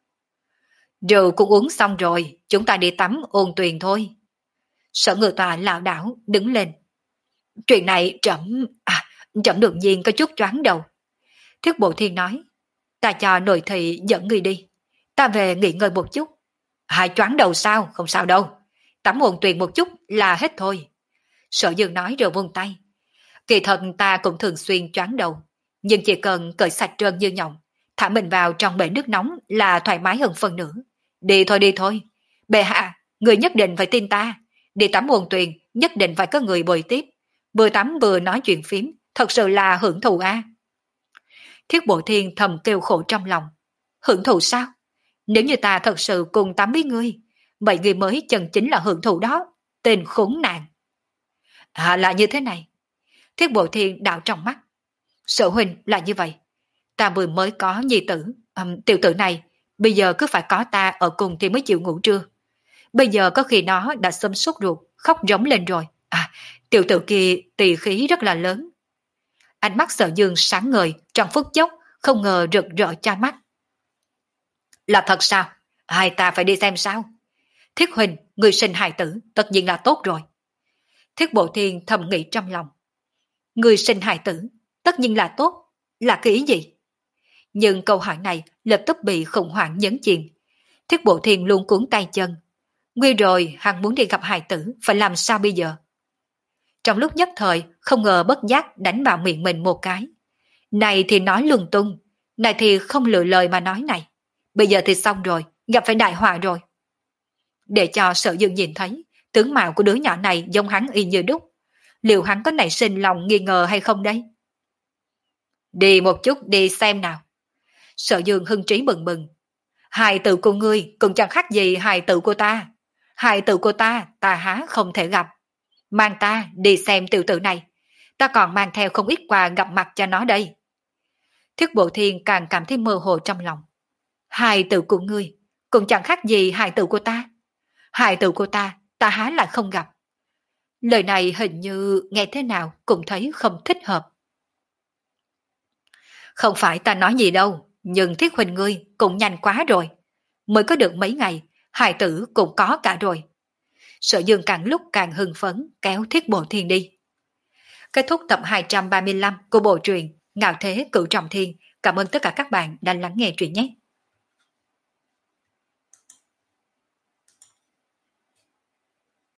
Rượu cũng uống xong rồi, chúng ta đi tắm ôn tuyền thôi. Sở Ngự Tọa lảo đảo đứng lên. Chuyện này trẫm à, trẫm đột nhiên có chút choáng đầu. Thiết Bộ Thiên nói, ta cho nội thị dẫn ngươi đi, ta về nghỉ ngơi một chút. Hai choáng đầu sao? Không sao đâu, tắm ôn tuyền một chút là hết thôi. Sở Dương nói rồi vung tay. Kỳ thật ta cũng thường xuyên choáng đầu, nhưng chỉ cần cởi sạch trơn như nhộng, thả mình vào trong bể nước nóng là thoải mái hơn phần nữa. Đi thôi đi thôi, bệ hạ, người nhất định phải tin ta. Đi tắm ôn tuyền nhất định phải có người bồi tiếp, vừa tắm vừa nói chuyện phím, thật sự là hưởng thụ a. À. Thiết Bộ Thiên thầm kêu khổ trong lòng. Hưởng thụ sao? Nếu như ta thật sự cùng tắm với ngươi, vậy ngươi mới chân chính là hưởng thụ đó, tên khốn nạn. À, là như thế này. Thiết Bộ Thiên đảo trong mắt. Sở huynh là như vậy. Ta vừa mới có nhi tử, um, tiểu tử này, bây giờ cứ phải có ta ở cùng thì mới chịu ngủ trưa. Bây giờ có khi nó đã xâm sốt ruột, khóc rống lên rồi. À, tiểu tử kia tỳ khí rất là lớn. Ánh mắt Sở Dương sáng ngời, trong phút chốc, không ngờ rực rỡ cha mắt. Là thật sao? Hai ta phải đi xem sao? Thiết huynh, người sinh hài tử, tất nhiên là tốt rồi. Thiết Bộ Thiên thầm nghĩ trong lòng. Người sinh hài tử, tất nhiên là tốt, là cái ý gì? Nhưng câu hỏi này lập tức bị khủng hoảng nhấn chìm. Thiết Bộ Thiên luôn cuốn tay chân. Nguy rồi, hắn muốn đi gặp hài tử, phải làm sao bây giờ? Trong lúc nhất thời, không ngờ bất giác đánh vào miệng mình một cái. Này thì nói lung tung, này thì không lựa lời mà nói này. Bây giờ thì xong rồi, gặp phải đại họa rồi. Để cho Sở Dương nhìn thấy, tướng mạo của đứa nhỏ này giống hắn y như đúc. Liệu hắn có nảy sinh lòng nghi ngờ hay không đây? Đi một chút đi xem nào. Sở Dương hưng trí bừng bừng. Hài tử của ngươi cũng chẳng khác gì hài tử của ta. Hài tử của ta, ta há không thể gặp. Mang ta đi xem tiểu tử này. Ta còn mang theo không ít quà gặp mặt cho nó đây. Thiết Bộ Thiên càng cảm thấy mơ hồ trong lòng. Hài tử của ngươi cũng chẳng khác gì hài tử của ta. Hài tử của ta, ta há lại không gặp. Lời này hình như nghe thế nào cũng thấy không thích hợp. Không phải ta nói gì đâu, nhưng Thiết huynh ngươi cũng nhanh quá rồi. Mới có được mấy ngày, hài tử cũng có cả rồi. Sở Dương càng lúc càng hưng phấn kéo Thiết Bộ Thiên đi. Kết thúc tập hai trăm ba mươi lăm của bộ truyện Ngạo Thế Cửu Trọng Thiên. Cảm ơn tất cả các bạn đã lắng nghe truyện nhé.